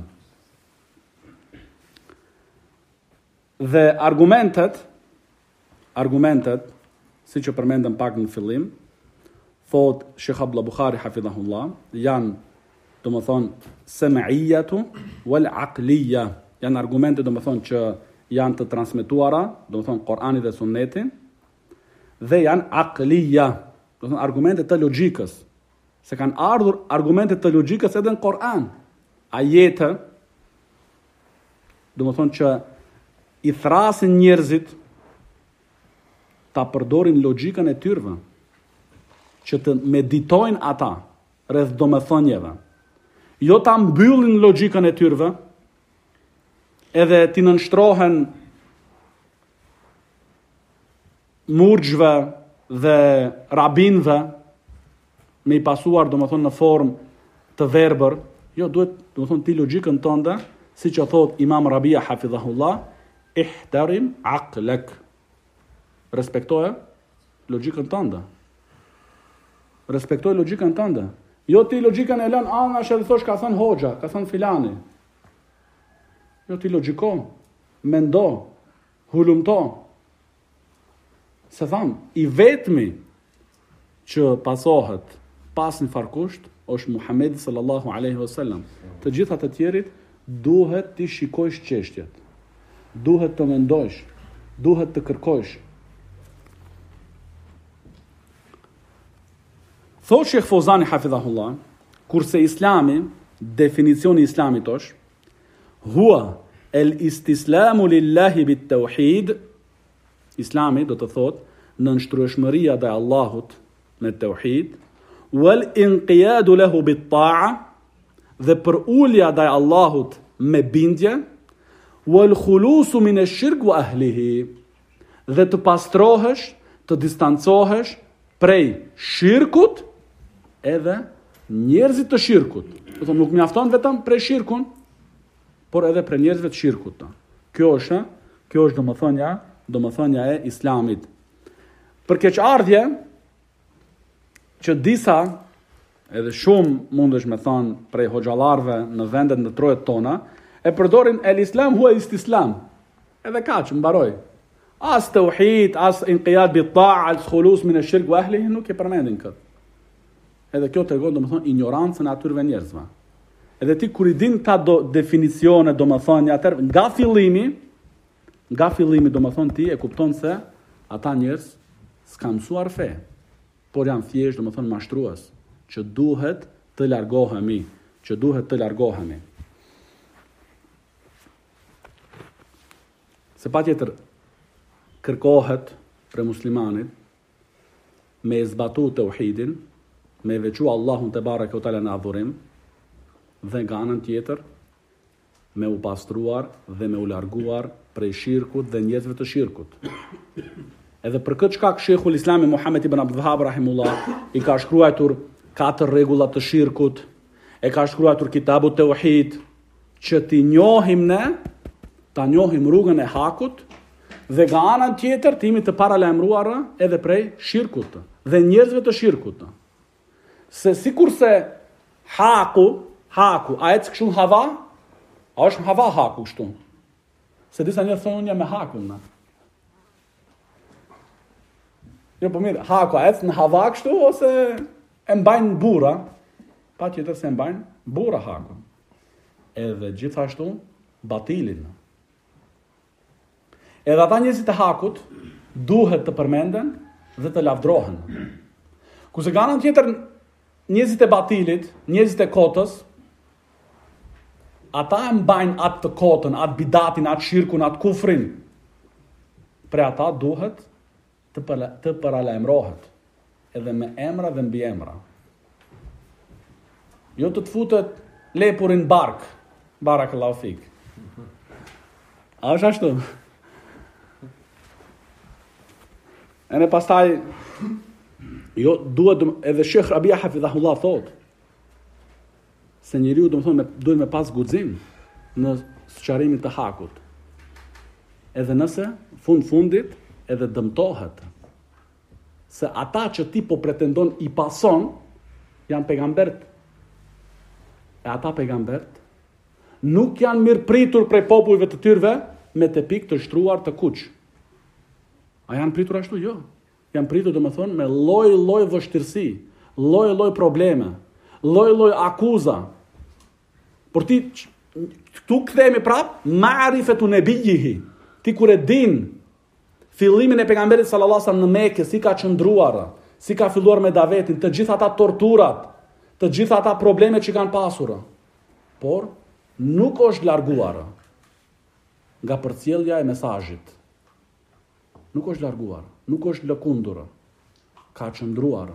S2: Dhe argumentet, si që përmendëm pak në fillim, thot Shekh Abdullah Bukhari hafidhahullah, janë domethënë sam'iyatu wal aqliya, janë argumente domethënë që janë të transmetuara, domethënë Kur'ani dhe Sunneti, dhe janë aqliya, domethënë argumente të logjikës. Se kanë ardhur argumente të logjikës edhe në Kur'an, ajete, domethënë që i thrasin njerëzit ta përdorin logjikën e tyre, që të meditojnë ata rreth domethënieve. Jo ta mbyllin logjikën e tyre, edhe ti nënshtrohen murxhve dhe rabinëve me i pasuar domethënë në formë të verbër. Jo, duhet domethënë ti logjikën tënde, siç e thot Imam Rabia hafidhahullah, ihtarim aqlak. Respektoje logjikën tënde. Respektoj logjikën tënde. Jo ti logjikën e lën anash edhe thosh ka thënë hoxha, ka thënë filani. Jo ti logjiko, mendo, hulumto. Se tham, i vetmi që pasohet pas një farkusht është Muhamedi sallallahu alaihi wasallam. Të gjitha të tjerit duhet ti shikojsh çështjet. Duhet të mendosh, duhet të kërkosh. Thotë Shekh Fozani hafidhahullah, kurse Islami, definicioni i Islamit është hua el istislamu lillahi bit tauhid. Islami do të thotë nënshtrueshmëria ndaj Allahut me tauhid, wal inqiyadu lahu bit ta'a, dhe për ulja ndaj Allahut me bindje, wal khulusu min ash-shirk wa ahlihi, dhe të pastrohesh, të distancohesh prej shirkut edhe njerëzit të shirkut. Do të thonë nuk mjafton vetëm prej shirkun, por edhe prej njerëzve të shirkut. Kjo është domethënia e Islamit. Për keqardhje që disa, edhe shumë mundesh me thonë prej hoxhallarëve në vendet në trojet tona, e përdorin el islam hua istislam. Edhe kaq, mbaroj. As tauhid, as inqiyad bi ta'a, as khulus min ash-shirk wa ahlihi, nuk e përmendin këtë. Edhe kjo tregon domethënë ignorancën e atyre njerëzve. Edhe ti kur i din këta definicione, domethënë atëherë nga fillimi domethënë ti e kupton se ata njerëz s'kan mësuar fe, por janë thjesht domethënë mashtrues, që duhet të largohemi. Se patjetër kërkohet për muslimanit me zbatu tauhidin, me veçu Allahun te bareke u teala në adhurim, dhe nga anën tjetër me u pastruar dhe me u larguar prej shirkut dhe njerëzve të shirkut. Edhe për këtë shkak Sheikhul Islami Muhammed ibn Abdul Wahhab rahimullah i ka shkruar 4 rregulla të shirkut, e ka shkruar Kitabu Tauhid, që ti njohim ne, ta njohim rrugën e hakut, dhe nga anën tjetër timi të paralajmëruar edhe prej shirkut dhe njerëzve të shirkut. Se sikurse haku, a ecë kështu në hava? A është në hava haku kështu? Se disa njerëz thonë unë jam me hakun. Jo, po mirë, haku a ecë në hava kështu ose e mbajnë burra? Patjetër se e mbajnë burra hakun. Edhe gjithashtu batilin. Edhe ata njerëzit e hakut duhet të përmenden dhe të lavdrohen. Kurse nga ana tjetër njerëzit e batilit, njerëzit e kotës, ata e mbajnë atë të kotën, atë bidatin, atë shirkun, atë kufrin. Pre ata duhet të paralajmërohet, edhe me emra dhe mbi emra. Jo të futet lepurin bark, barakallahu fik. A është ashtu? E në pastaj, jo, duhet edhe Sheikh Rabia hafidhahullah thot, se njeriu duhet me pas guxim në sqarimin të hakut. Edhe nëse fundit edhe dëmtohet. Se ata që ti po pretendon i pason janë pejgambert. E ata pejgambert nuk janë mirë pritur prej popujve të tyrve me të pikë të shtruar të kuq. A janë pritur ashtu? Jo. Janë pritur me lloj vështirësi, lloj probleme, lloj akuza. Por ti këtu kthehemi prap ma'rifatu nabiyhi. Ti kur e din fillimin e pejgamberit sallallahu alajhi wasallam në Mekë, si ka qëndruar, si ka filluar me davetin, të gjitha ata torturat, të gjitha ata problemet që kanë pasur. Por nuk është larguar nga përcjellja e mesazhit. Nuk është larguar, nuk është lëkundur, ka qëndruar.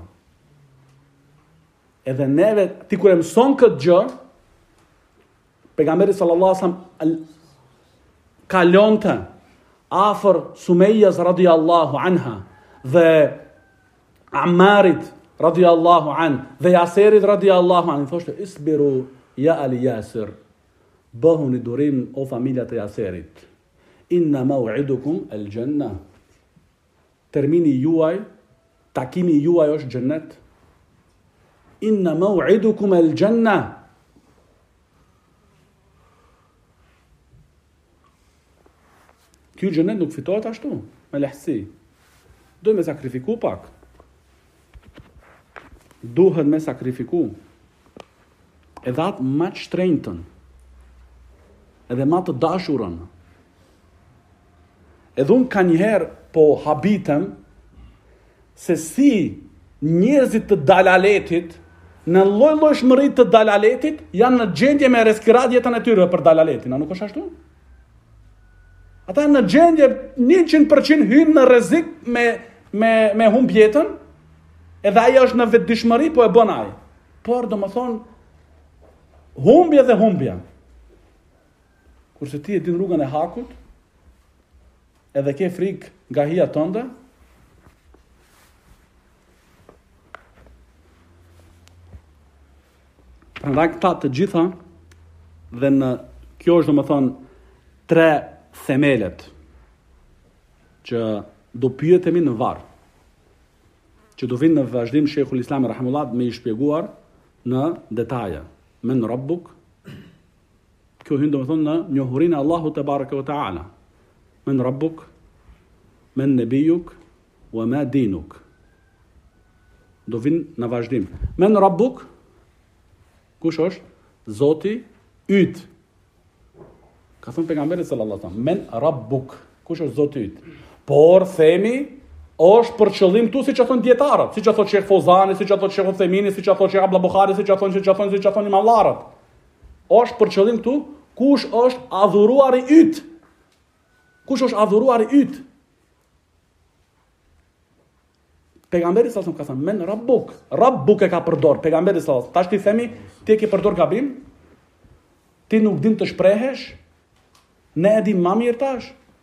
S2: Edhe neve, ti kur e mëson këtë gjë, pejgamberi sallallahu alajhi wasallam kalonte afër Sumejjas radhiyallahu anha dhe Ammarit radhiyallahu an dhe Yaserit radhiyallahu an, thoshte isbiru ya ali Yasir, bëhuni durim o familja të Yaserit, inna maw'idukum al-janna, termini juaj takimi juaj është xhennet. Inna maw'idukum al-janna. Ky xhennet nuk fitohet ashtu, me lehtësi. Duhet me sakrifiku pak. Duhet me sakrifiku. Edhe atë ma të shtrenjtën. Edhe ma të dashurën. Edhe unë ka njëherë po habitem se si njerëzit të dalaletit, në lloj-lloj shmërit të dalaletit, janë në gjendje me reskirat jetën e tyre për dalaletin. A nuk është ashtu? Ata në gjendje 100% hynë në rrezik me humb jetën, edhe ajo është në vetëdijshmëri, po e bën ai. Por domethënë humbje dhe humbja. Kurse ti e din rrugën e hakut, edhe ke frikë nga hija tënde, prandaj këta të gjitha, dhe në kjo është domethënë 3 themelet që do pyetemi në varr, që do vinë në vazhdim Sheikhul Islam rahimullah me i shpjeguar në detaje. Men rabbuk, kjo hyn domethënë në njohurinë e Allahut te bareke ve taala. Men rabbuk, men nabijuk, wa ma dinuk. Do vinë në vazhdim. Men rabbuk, kush është? Zoti yt. Ka thënë pejgamberi sallallahu alaihi wasallam, men rabbuk, kush është Zoti yt? Por themi është për qëllim këtu, siç e thon dietarët, siç e thot Sheikh Fozani, siç e thot Sheikh Uthemini, siç e thot Sheikh Abdullah Buhari, siç e thon imamlarët. Është për qëllim këtu, kush është adhuruari yt? Kush është adhuruari yt? Pejgamberi sallallahu alaihi wasallam ka thënë men rabbuk. Rabbuk e ka përdor pejgamberi sallallahu alaihi wasallam. Tash ti themi ti e ke përdor gabim? Ti nuk din të shprehesh? Ne e dim më mirë tash.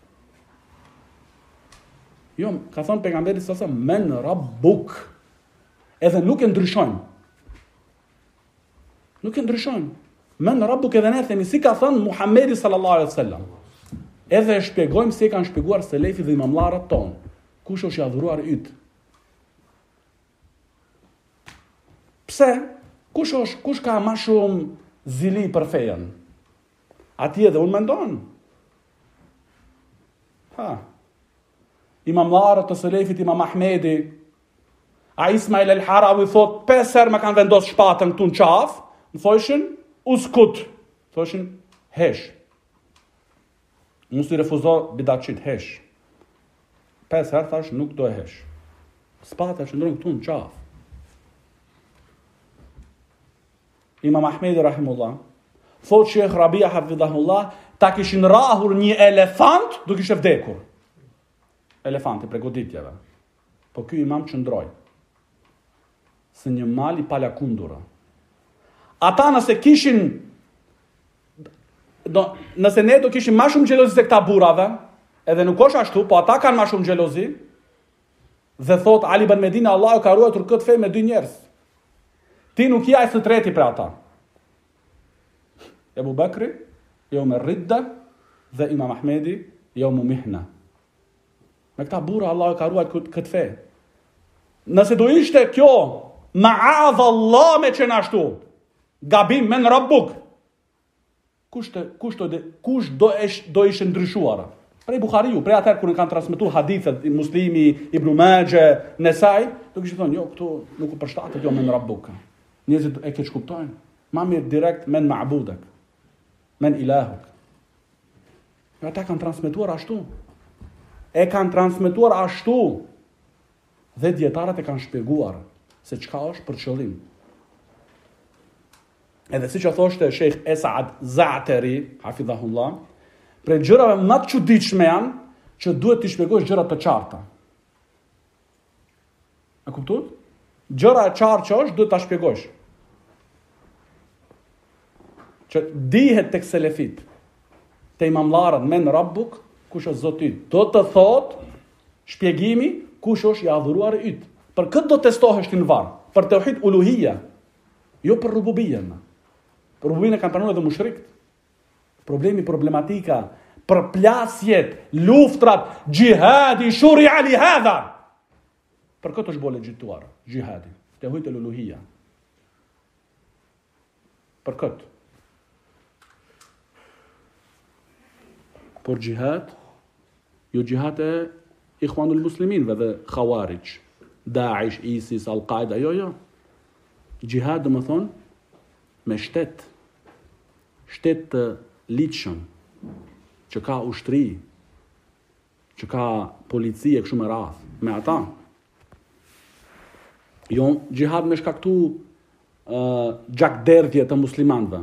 S2: Jo, ka thënë pejgamberi sallallahu alaihi wasallam men rabbuk. Edhe nuk e ndryshojmë. Nuk e ndryshojmë. Men rabbuk edhe ne themi si ka thënë Muhamedi sallallahu alaihi wasallam. Edhe shpjegojmë si kanë shpjeguar selefi dhe imamlarët tonë. Kush është i adhuruar yt? Pse? Kush ka më shumë zili për fejen? Ati edhe unë mendon. Imamlarët të selefit, Imam Ahmedi, a Ismail el-Harawi thot 5 herë më kanë vendosur shpatën këtu në qafë, më thoshin uskut, thoshin hesh. Mos i refuzo bidatçit hesh. 5 herë thash nuk do e hesh. Spata shndron këtu në qafë. Imam Ahmedi rahimullah, thot Sheikh Rabia hafidhahullah, ta kishin rahur një elefant, do kishte vdekur. Elefanti prej goditjeve. Po ky imam qëndroi. Se një mal i palakundura. Ata nëse kishin nëse ne do kishim më shumë xhelozi se këta burrave, edhe nuk është ashtu, po ata kanë më shumë xhelozi. Dhe thot Ali ibn Medina, Allahu ka ruajtur këtë fe me 2 njerëz. Ti nuk je ai së treti për ata. Ebu Bekri, Yawm ar-Ridda, dhe Imam Ahmedi, Yawm Mihna. Me këta burra Allah e ka ruajtur këtë fe. Nëse do ishte kjo, ma'adhallah me qenë ashtu, gabim men rabbuk, kush do ishte ndryshuar? Prej Buhariu, prej atëherë kur kanë transmetuar hadithet Muslimi, Ibn Majah, Nesai, do kishte thonë, jo, këtu nuk u përshtatet jo men rabbuk. Njerëzit e keq kuptojnë. Ma mirë direkt men ma'budak, men ilahuk. Ata kanë transmetuar ashtu. E kanë transmetuar ashtu. Dhe dietarët e kanë shpjeguar se çka është për qëllim. Edhe siç e thoshte Sheikh Esad Za'tari, hafidhahullah, për gjërave më të çuditshme janë që duhet të shpjegosh gjëra të qarta. A kuptuat? Gjëra e qartë që është duhet ta shpjegosh. Që dihet tek selefit, te imamlarët men rabbuk, kush është Zoti yt. Do të thot shpjegimi kush është i adhuruar yt. Për këtë do testohesh ti në varr, për tauhid uluhia, jo për rububien. Për rububien kanë pranuar edhe mushrikët. Problematika, përplasjet, luftrat, jihadi shuri'a li hadha. Për këtë është bo legjituar, gjihadi, të hujtë l'uluhia. Për këtë. Por gjihad, jo gjihad e Ikhwanul Musliminve dhe Khawarij, Daesh, ISIS, Al-Qaeda, jo. Gjihad dhe më thonë, me shtet të liqëm, që ka ushtri, që ka policie kështu me radh, me ata. Jo gjihad me shkaktu gjakderdhje të muslimanëve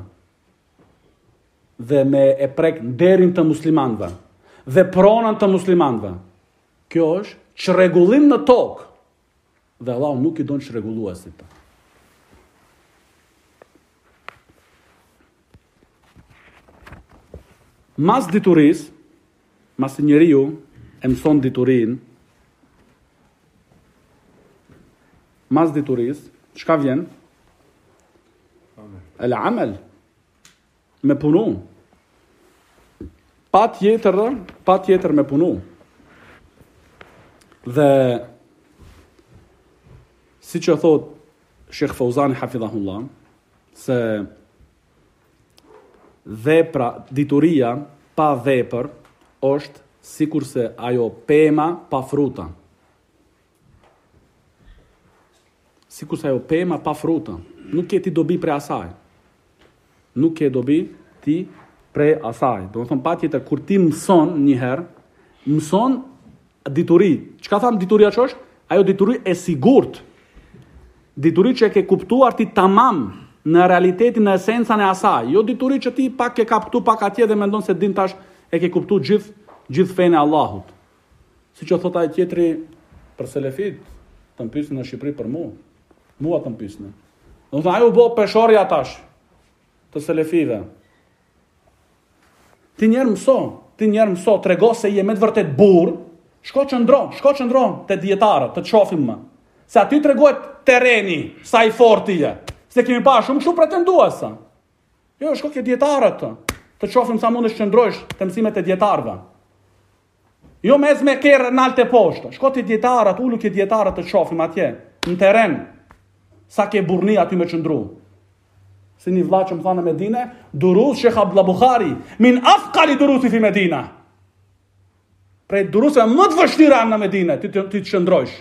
S2: dhe me e prek nderin të muslimanëve dhe pronën të muslimanëve. Kjo është çrregullim në tokë. Dhe Allahu nuk i don çrregulluesit. Mas dituris, mas njeriu e mëson diturin, mas dituris, çka vjen? El amel, me punu. Pa tjetër me punu. Dhe, si që thot Sheikh Fauzani hafidhahullah, se vepra, dituria pa vepër është sikur se ajo pema pa fruta. Sikur se ajo pema pa fruta. Nuk ke ti dobi pre asaj. Nuk ke dobi ti pre asaj. Do më thonë pa tjetër, kur ti mëson njëherë, mëson dituri. Çka tham dituria që është? Ajo dituri e sigurt. Dituri që e ke kuptuar ti tamam në realitetin, në esencën e asaj. Jo dituri që ti pak ke kaptu pak atje dhe mendon se din tash e ke kuptu gjithë fenë e Allahut. Si që thot ai tjetri për selefit, të mpysnin në Shqipëri për mua të mpysnin. Do të thonë ajo bo peshorja tash të selefive. Ti njerë mëso, trego se je me të vërtet burr, shko qëndro te dietarët, të çofim më. Se aty tregohet terreni, sa i fortë je. Se kemi pa shumë kështu pretenduesa. Jo, shko ke dietarët të çofim sa mundesh qëndrosh te mësimet e dietarëve. Jo me kerë nalte poshtë. Shko te dietarët, ulu ke dietarët të çofim atje, në terren. Sa ke burrni aty me qëndru. Si një vlla që më tha në Medinë, durus Sheikh Abdullah Bukhari, min afqali durusi fi Medina. Prej durusve më të vështira në Medinë, ti të qëndrosh.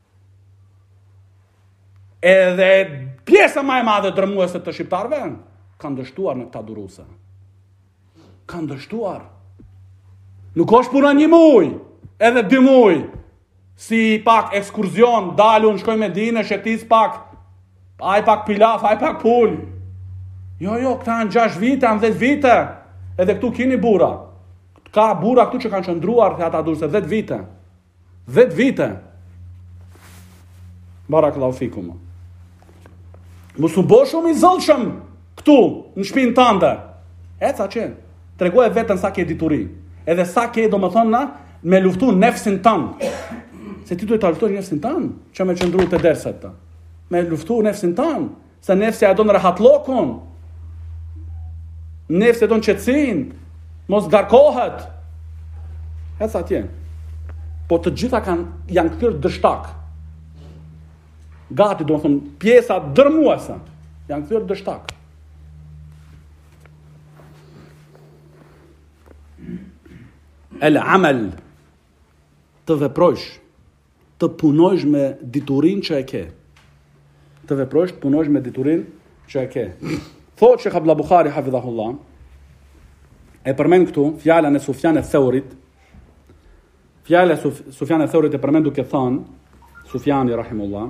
S2: Edhe pjesa më e madhe dërmuese të shqiptarëve kanë dështuar në këta duruse. Kanë dështuar. Nuk është puna 1 muj, edhe 2 muj. Si pak ekskurzion, dalun, shkoj me Medinë, shetis pak, aj pak pilaf, aj pak pul. Jo, këta janë 6 vite, janë 10 vite. Edhe këtu kini bura. Ka bura këtu që kanë qëndruar të ata duruse 10 vite. 10 vite. Barakallahu fikum. Mos u bo shumë i zëllshëm këtu, në shtëpinë tënde. Eca që, tregoje vetën sa ke dituri. Edhe sa ke, do më thonë na, me luftu nefsin tënë. Se ti duhet ta luftosh nefsin tënë, që me qëndru të derset të. Me luftu nefsin tënë, se nefsja e do në rahat lokun. Nefsja e do në qetësin, mos garkohet. Eca tje. Po të gjitha janë këtyrë dështak. Gati, do më thonë, pjesa dërmuese, janë këtyrë dështak. El amel, të veprojsh, të punojsh me diturin që e ke. Të veprojsh, të punojsh me diturin që e ke. Thot Sheikh Abdullah Bukhari, hafidhahullah, e përmend këtu, fjala e Sufjan e Theurit, fjala e Sufjan e Theurit e përmend duke thënë, Sufjani, rahimullah,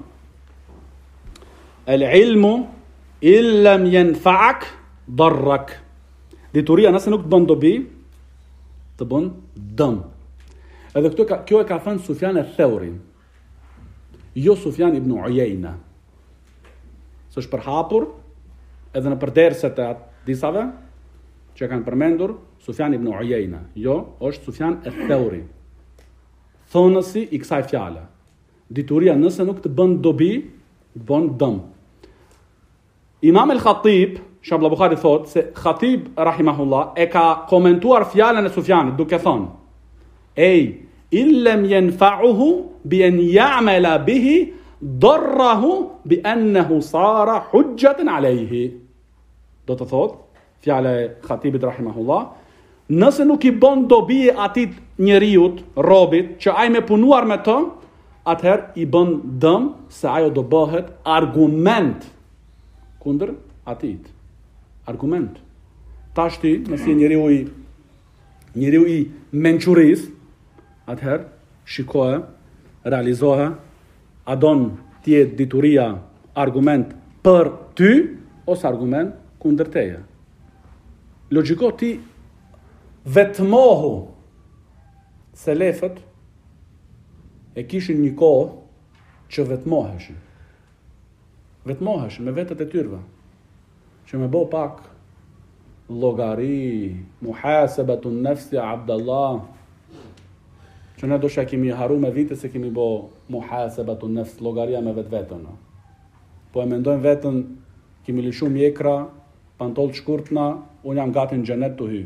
S2: el ilmu, illam yanfa'ak, darrak. Dituria, nëse nuk të bën dobi, të bën dëm. Edhe kjo e ka thënë Sufjan e Theuri, jo Sufjan ibn Uyayna. Së është përhapur, edhe në përderset e disave, që kanë përmendur, Sufjan ibn Uyayna. Jo, është Sufjan e Theuri. Thonësi i kësaj fjale. Dituria nëse nuk të bën dobi, të bën dëm. Imam el-Khatib, Sheikh Abdullah Bukhari thot, se Khatib, rahimahullah, e ka komentuar fjallën e Sufjanit, duke thonë, illam yanfa'uhu bi an ya'mala bihi darrahu bi annahu sara hujjatan alayhi. Do të thot, fjala e Khatibit rahimahullah, nëse nuk i bën dobi atit njeriut, robit, që ai me punuar me të, atëherë i bën dëm se ajo do bëhet argument kundër atit. Argument. Tashti, nëse njeriu i menquris, atëherë shikohe, realizohe, a don tjetë dituria argument për ty, ose argument kundër teje. Logjiko ti vetmohu se lefët e kishin një kohë që vetmoheshin. Vetmoheshin me vetët e tyrve. Që me bo pak llogari, muhasabatun nafsi Abdallah. Që ne dosha kemi haru me vite se kemi bo muhasabatun nafs, llogaria me vetën. Po e mendojmë vetën, kemi lishu mjekra, pantoll shkurtna, unë jam gati në xhenet të hy.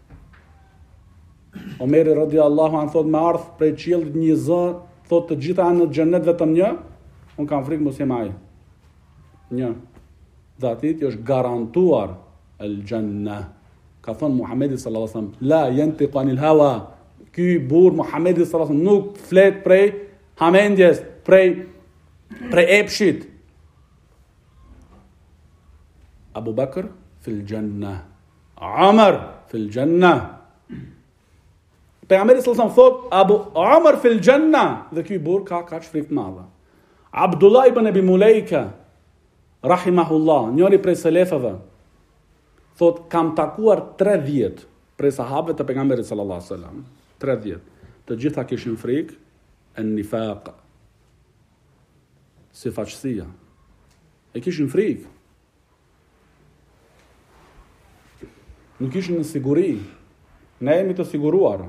S2: Omeri radiallahu anhu thot me ardh prej qiellit një zë, thot të gjitha janë në xhenet vetëm një, unë kam frikë mos jem ai. Një. Dhe atit është garantuar el xhenna. Ka thënë Muhamedi sallallahu alaihi wasallam, la yantiqu anil hawa. Ky burr Muhamedi sallallahu alaihi wasallam nuk flet prej hamendjes, prej epshit. Abu Bakr fil xhenna. Umar fil xhenna. Pejgamberi sallallahu alaihi wasallam thot Abu Umar fil xhenna, dhe ky burr ka kaq frikë të madhe. Abdullah ibn Abi Mulaika rahimahullah, njëri prej selefëve, thot kam takuar 30 prej sahabëve të pejgamberit sallallahu alaihi wasallam. 30. Të gjitha kishin frikë e nifaq. Si faqësia. E kishin frikë. Nuk ishin në siguri. Ne jemi të siguruar.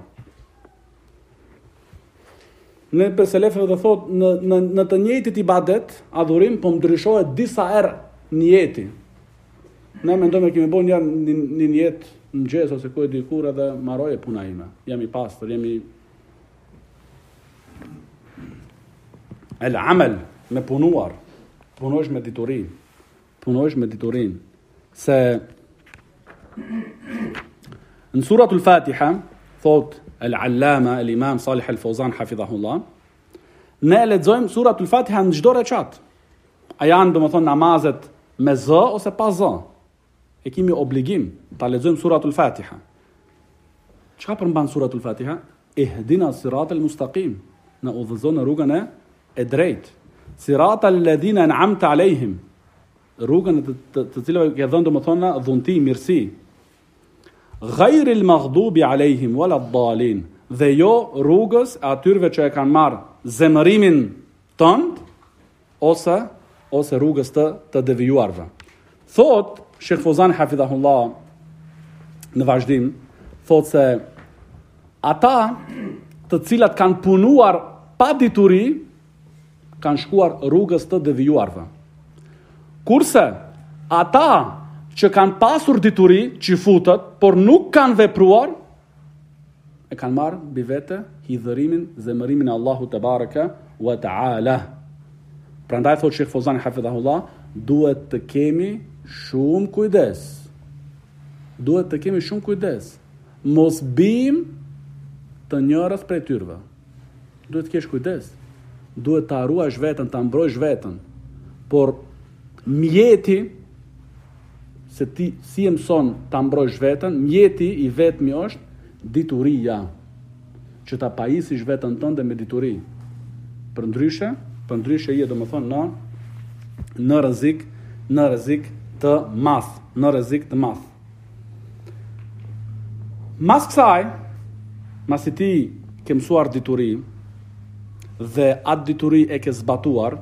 S2: Ne për selefëve dhe thot, në të njëjtit ibadet, adhurim, po ndryshohet disa herë njëti. Ne mendojmë kemi bën një njet në gjes ose ku e dikur edhe marroj e puna ime. Jam i pastër, jam i el amel me punuar. Punojsh me diturin. Punojsh me diturin. Se në suratul Fatiha thot el-Allama, el-Imam Salih al-Fawzan hafidhahullah, ne lexojmë suratul Fatiha në çdo rekat. A janë domethënë namazet me z ose pa z? E kemi obligim ta lexojmë suratul Fatiha. Çka përmban suratul Fatiha? Ihdina siratal mustaqim. Na udhëzon në rrugën e drejtë. Siratal ladhina an'amta alehim. Rrugën të cilave ke dhënë domethënë dhunti, mirësi. Ghayril maghdubi alehim wala ddalin. Dhe jo rrugës e atyre që e kanë marrë zemërimin tënd ose rrugës të devijuarve. Thot Sheikh Fawzan hafidhahullah në vazhdim, thot se ata të cilat kanë punuar pa dituri kanë shkuar rrugës të devijuarve. Kurse ata që kanë pasur dituri, që futët, por nuk kanë vepruar, e kanë marrë mbi vete hidhërimin, zemërimin e Allahut te baraka wa taala. Prandaj thot Sheikh Fawzan hafidhahullah, duhet të kemi shumë kujdes. Duhet të kemi shumë kujdes. Mos bim të njërës prej tyrve. Duhet të kesh kujdes. Duhet të arruash veten, të mbrojsh veten. Por mjeti, se ti si e mëson të mbrojsh veten, mjeti i vetmi është dituria. Që ta pajisish veten tënde me dituri. Për ndryshe je domethënë në rrezik të madh. Mas kësaj, masi ti ke mësuar dituri dhe atë dituri e ke zbatuar,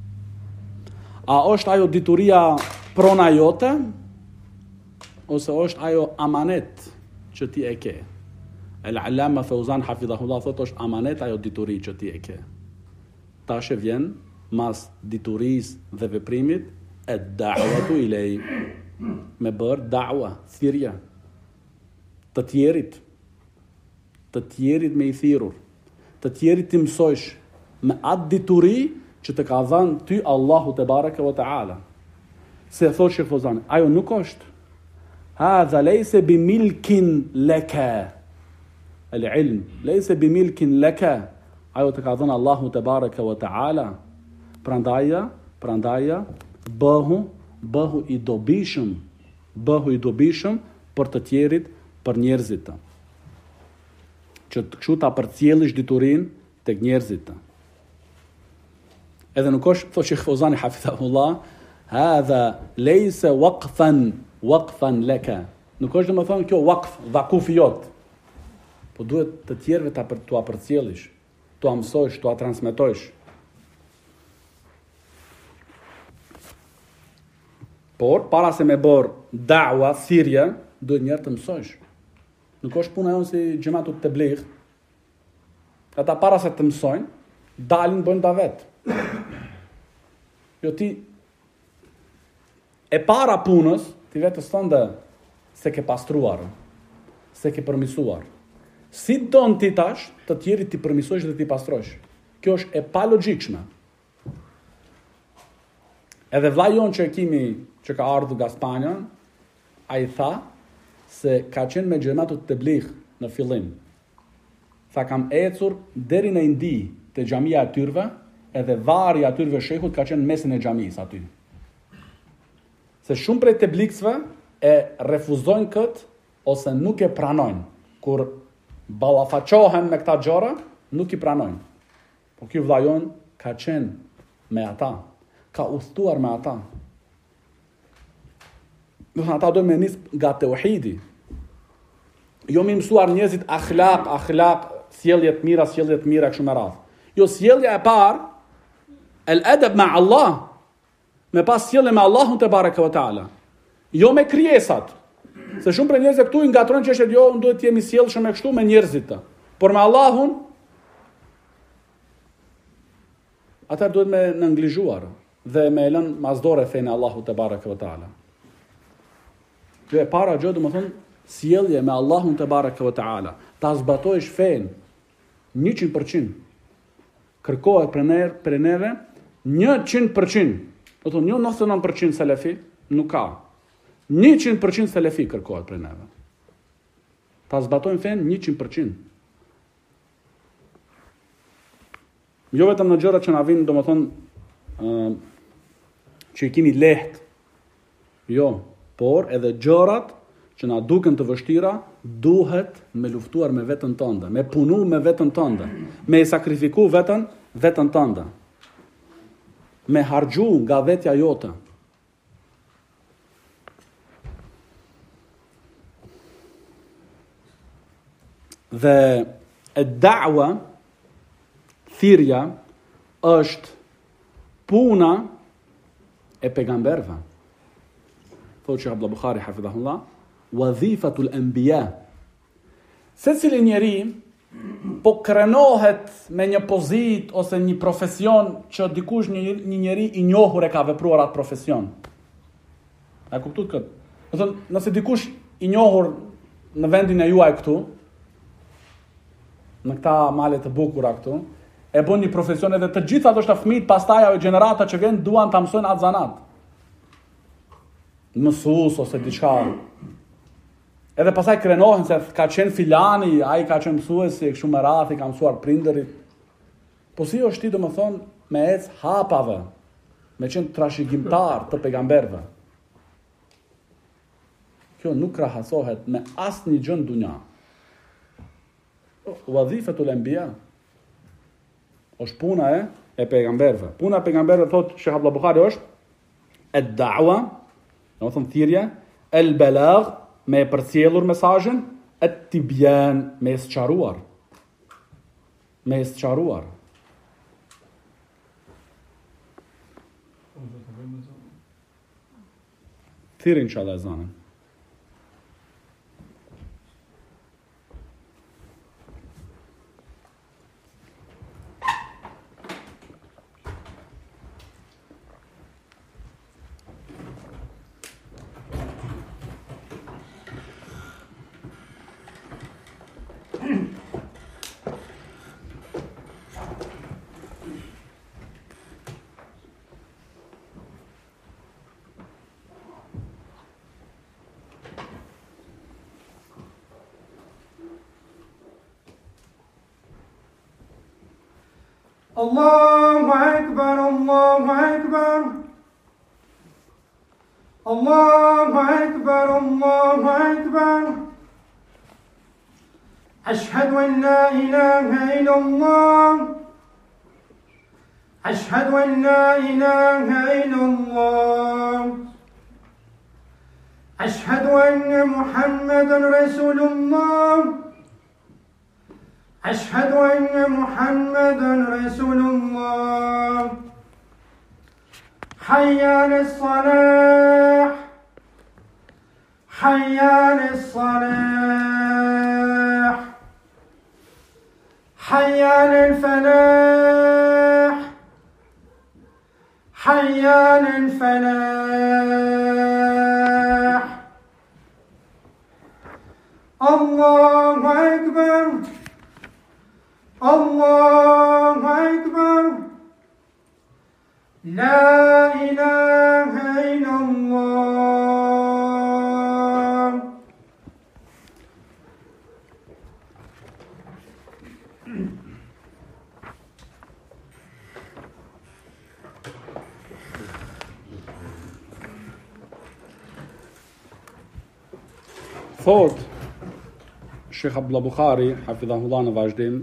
S2: a është ajo dituria prona jote ose është ajo amanet që ti e ke? El-Allama Fawzan hafidhahullah thot është amanet ajo dituri që ti e ke. Tash e vjen mas dituris dhe veprimit e da'watu ilej, me bërë da'wa, thirrje të tjerit me i thirrur, të tjerit të mësojsh, me atë dituri që të ka dhënë ty Allahu te bareke ve taala. Se thotë Sheikh Fozani, ajo nuk është. Hadha laysa bimilkin laka. Al-ilm laysa bimilkin laka. Ajo të ka dhënë Allahu te bareke ve taala. Prandaja bëhu i dobishëm për të tjerit, për njerëzit të. Që të kështu ta përcjellësh diturinë tek njerëzit të. Edhe nuk është, thotë Sheikh Fozani hafidhahullah, hadha laysa waqfan laka. Nuk është domethënë kjo waqf, vakufi jot. Po duhet të tjerëve ta përcjellësh, tu mësojsh, tu transmetojsh. Por para se me bërë da'wa, thirrje, duhet njerë të mësojsh. Nuk është puna jonë si xhamatu të bligh. Ata para se të mësojnë, dalin bëjnë da vetë. Jo ti e para punës, ti vetës thënde se ke pastruar, se ke përmisuar. Si don ti tash, të tjeri ti përmisojsh dhe ti pastrojsh. Kjo është e pa logjikshme. Edhe vlla jon që e kimi, që ka ardhur nga Spanja, ai tha se ka qenë me xhamatut të bligh në fillim. Tha kam ecur deri në Indi te xhamia e tyrve, edhe varri atyrve shehut ka qenë mesin e xhamisë aty. Se shumë prej të bliksve e refuzojnë këtë ose nuk e pranojnë. Kur ballafaqohen me këta gjëra, nuk i pranojnë. Po ky vlla jon ka qenë me ata, ka udhëtuar me ata. Ata do me nis nga tauhidi. Jo mi mësuar njerëzit akhlaq, sjellje të mira kështu me radhë. Jo, sjellja e parë, el adab ma Allah, me pas sjellje me Allahun te bareke ve taala. Jo me krijesat. Se shumë për njerëzve këtu i ngatrojnë që është jo, unë duhet të jemi sjellshëm me kështu me njerëzit të. Por me Allahun ata duhet me neglizhuar dhe me lënë mazdore fenë Allahu te bareke ve taala. Kjo e para gjë, do të thonë sjellje me Allahun te bareke ve taala. Ta zbatojsh fenë 100%. Kërkohet për neve 100%. Do të thonë jo 99% selefi, nuk ka. 100% selefi kërkohet për neve. Ta zbatojmë fenë 100%. Jo vetëm në gjërat që na vinë, do të thonë që i kemi lehtë. Jo, por edhe gjërat që na duken të vështira, duhet me luftuar me veten tënde, me punu me veten tënde, me sakrifiku veten tënde, me harxhu nga vetja jote. Dhe e da'wa, thirrja, është puna e pejgamberëve. Thotë Sheikh Abdullah Bukhari hafidhahullah, wadhifatul anbiya. Secili njeri po krenohet me një pozitë ose një profesion që dikush një njeri i njohur e ka vepruar atë profesion. A kuptuat këtë? Do të thonë, nëse dikush i njohur në vendin e juaj këtu, në këta male të bukura këtu, e bën një profesion edhe të gjitha ndoshta fëmijët pastaj ajo gjenerata që vjen duan ta mësojnë atë zanat. Mësues ose diçka. Edhe pastaj krenohen se ka qenë filani, ai ka qenë mësuesi, kështu me radhë, ka mësuar prindërit. Po si është ti domethënë me ec hapave, me qenë trashëgimtar të pejgamberëve. Kjo nuk krahasohet me asnjë gjë në dunja. Wadhifatul anbiya është puna e pejgamberëve. Puna e pejgamberëve, thotë Sheikh Abdullah Bukhari, është ad-da'wa, do të thonë thirrje, el-balagh, me përcjellur mesazhin, at-tibyan, me sqaruar. Me sqaruar. Thirrje inshallah zanë.
S3: Allahu Akbar, Allahu Akbar. Allahu Akbar, Allahu Akbar. أشهد أن لا إله إلا الله. أشهد أن لا إله إلا الله. أشهد أن محمدا رسول الله. أشهد أن محمدا رسول الله. حي على الصلاة. حي على الصلاة. حي على الفلاح. حي على الفلاح. الله أكبر. الله أكبر. لا إله إلا الله.
S2: Thot Sheikh Abdullah Bukhari, hafidhahullah, në vazhdim,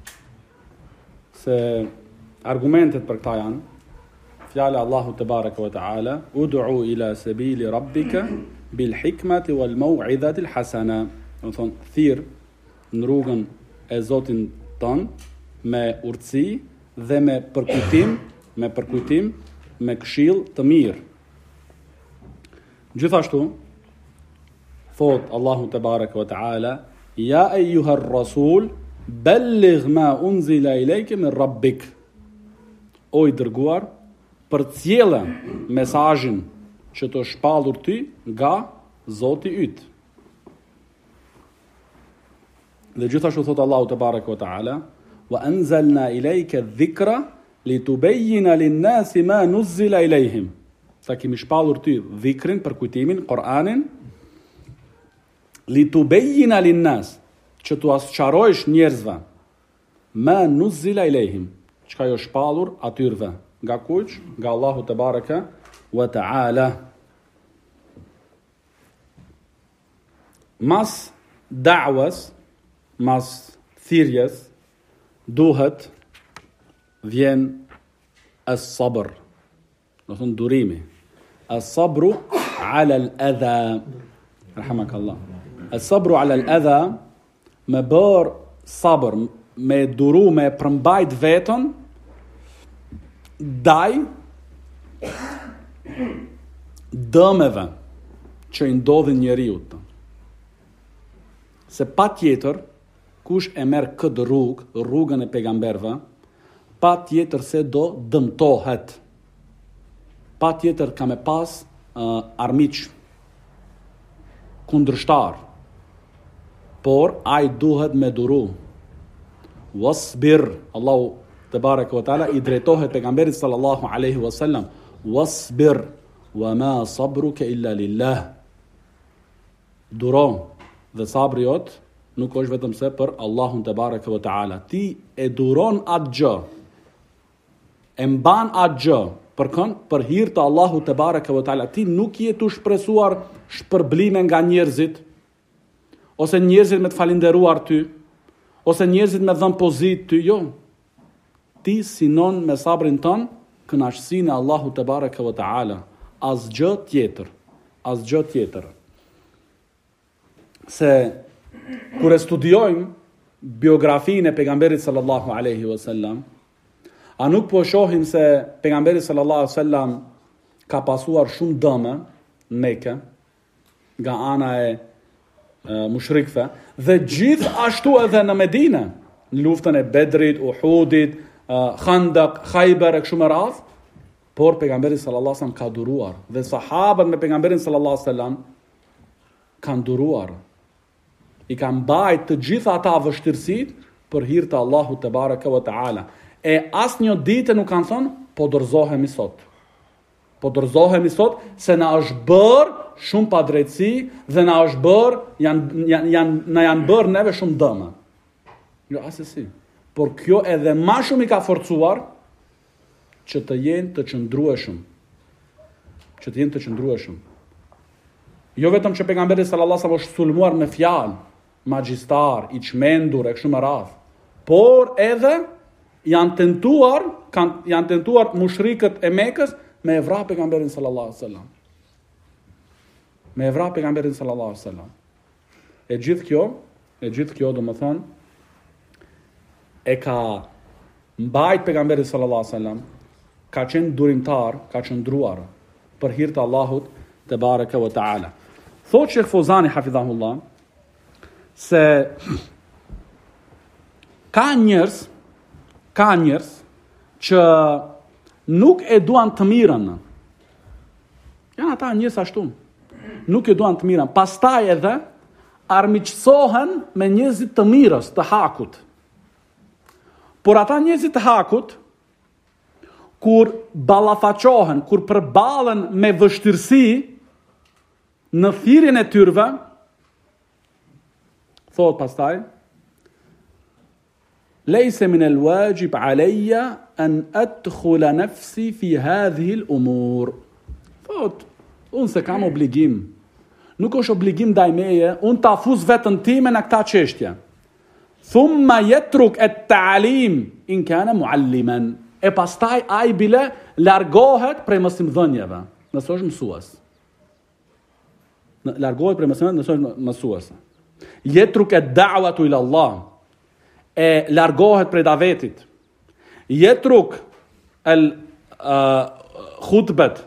S2: se argumentet për këta janë fjala Allahu te baraka wa taala, ud'u ila sabili rabbika bil hikmati wal maw'izati al hasana. Do të thonë, thirr në rrugën e Zotit ton me urtësi dhe me përkujtim, me këshill të mirë. Gjithashtu thot Allahu te baraka wa taala, ja ayyuha ar-rasul balligh ma unzila ilayka min rabbik. O i dërguar, përcjellë mesazhin që të shpallur ty nga Zoti yt. Dhe gjithashtu thot Allahu te baraka wa taala, wa anzalna ilayka adh-dhikra litubayyana lin-nasi ma nuzila ilayhim. Sa kemi shpallur ty dhikrin, për kujtimin, Kur'anin, litubayyana lin-nas, që tu asqarojsh njerëzve, ma nuzila ilayhim, çka jo shpallur atyrve. Nga kuq? Nga Allahu te baraka wa taala. Mas da'was, mas thirrjes, duhet vjen as-sabr. Do thon durimi. As-sabru ala al-adha. Rahmakallah. As-sabru ala al-adha, me bër sabër, me duru, me përmbajt vetën ndaj dëmeve që i ndodhin njeriut. Se pa tjetër, kush e merr këtë rrugën e pejgamberve, pa tjetër se do dëmtohet. Pa tjetër ka me pas armiq, kundërshtar, por ai duhet me duru. Wasbir, Allahu te baraka wa taala i drejtohet pejgamberit sallallahu alaihi wasallam, wasbir wa ma sabruka illa lillah. Duro, dhe sabri jot nuk është vetëm se për Allahun te baraka wa taala. Ti e duron atë gjë, e mban atë gjë për kënd, për hir të Allahut te baraka wa taala. Ti nuk je tu shpresuar shpërblime nga njerëzit, ose njerëzit me të falenderuar ty, ose njerëzit me dhënë pozitë ty, jo. Ti sinon me sabrin ton kënaqësinë e Allahut te baraka wa taala, asgjë tjetër, asgjë tjetër. Se kur e studiojmë biografinë e pejgamberit sallallahu alaihi wasallam, a nuk po shohim se pejgamberi sallallahu alaihi wasallam ka pasuar shumë dëme në Mekë nga ana e mushrikëve, dhe gjithashtu edhe në Medinë, në luftën e Bedrit, Uhudit, Khandaq, Khaybar e kështu me radhë, por pejgamberi sallallahu alaihi wasallam ka duruar, dhe sahabët me pejgamberin sallallahu alaihi wasallam kanë duruar. I kanë mbajt të gjitha ata vështirësit për hir të Allahut te baraka wa taala. E asnjë ditë nuk kanë thonë, po dorëzohemi sot. Po dorëzohemi sot se na është bërë shumë padrejtësi dhe na është bërë janë bërë neve shumë dëme. Jo asesi. Por kjo edhe më shumë i ka forcuar që të jenë të qëndrueshëm. Që të jenë të qëndrueshëm. Jo vetëm që pejgamberi sallallahu alajhi wasallam është sulmuar me fjalë, magjistar, i çmendur e kështu me radhë, por edhe janë tentuar mushrikët e Mekës me e vrap pejgamberin sallallahu alajhi wasallam. Me e vrap pejgamberin sallallahu alajhi wasallam. E gjithë kjo do më thonë, e ka mbajt pejgamberin sallallahu alajhi wasallam, ka qenë durimtar, ka qëndruar për hir të Allahut te bareke ve taala. Thot Sheikh Fozani hafidhahullah se ka njerëz që nuk e duan të mirën. Janë ata njerëz ashtu. Nuk e duan të mirën. Pastaj edhe armiqësohen me njerëzit të mirës, të hakut. Por ata njerëzit të hakut, kur ballafaqohen, kur përballen me vështirësi në thirrjen e tyre, thot pastaj, lejse min al-wajib alayya an adkhula nafsi fi hadhihi al-umur. Thot, unë se kam obligim. Nuk është obligim ndaj meje, unë ta fuz veten time në këta çështje. Thumma yatruk at-ta'lim in kana mualliman. E pastaj ai bile largohet prej mësimdhënieve, nëse është mësues. Largohet prej mësimdhënieve nëse është mësues. Yatruk ad-da'watu ila Allah. E largohet prej davetit. Yatruk al-khutbat.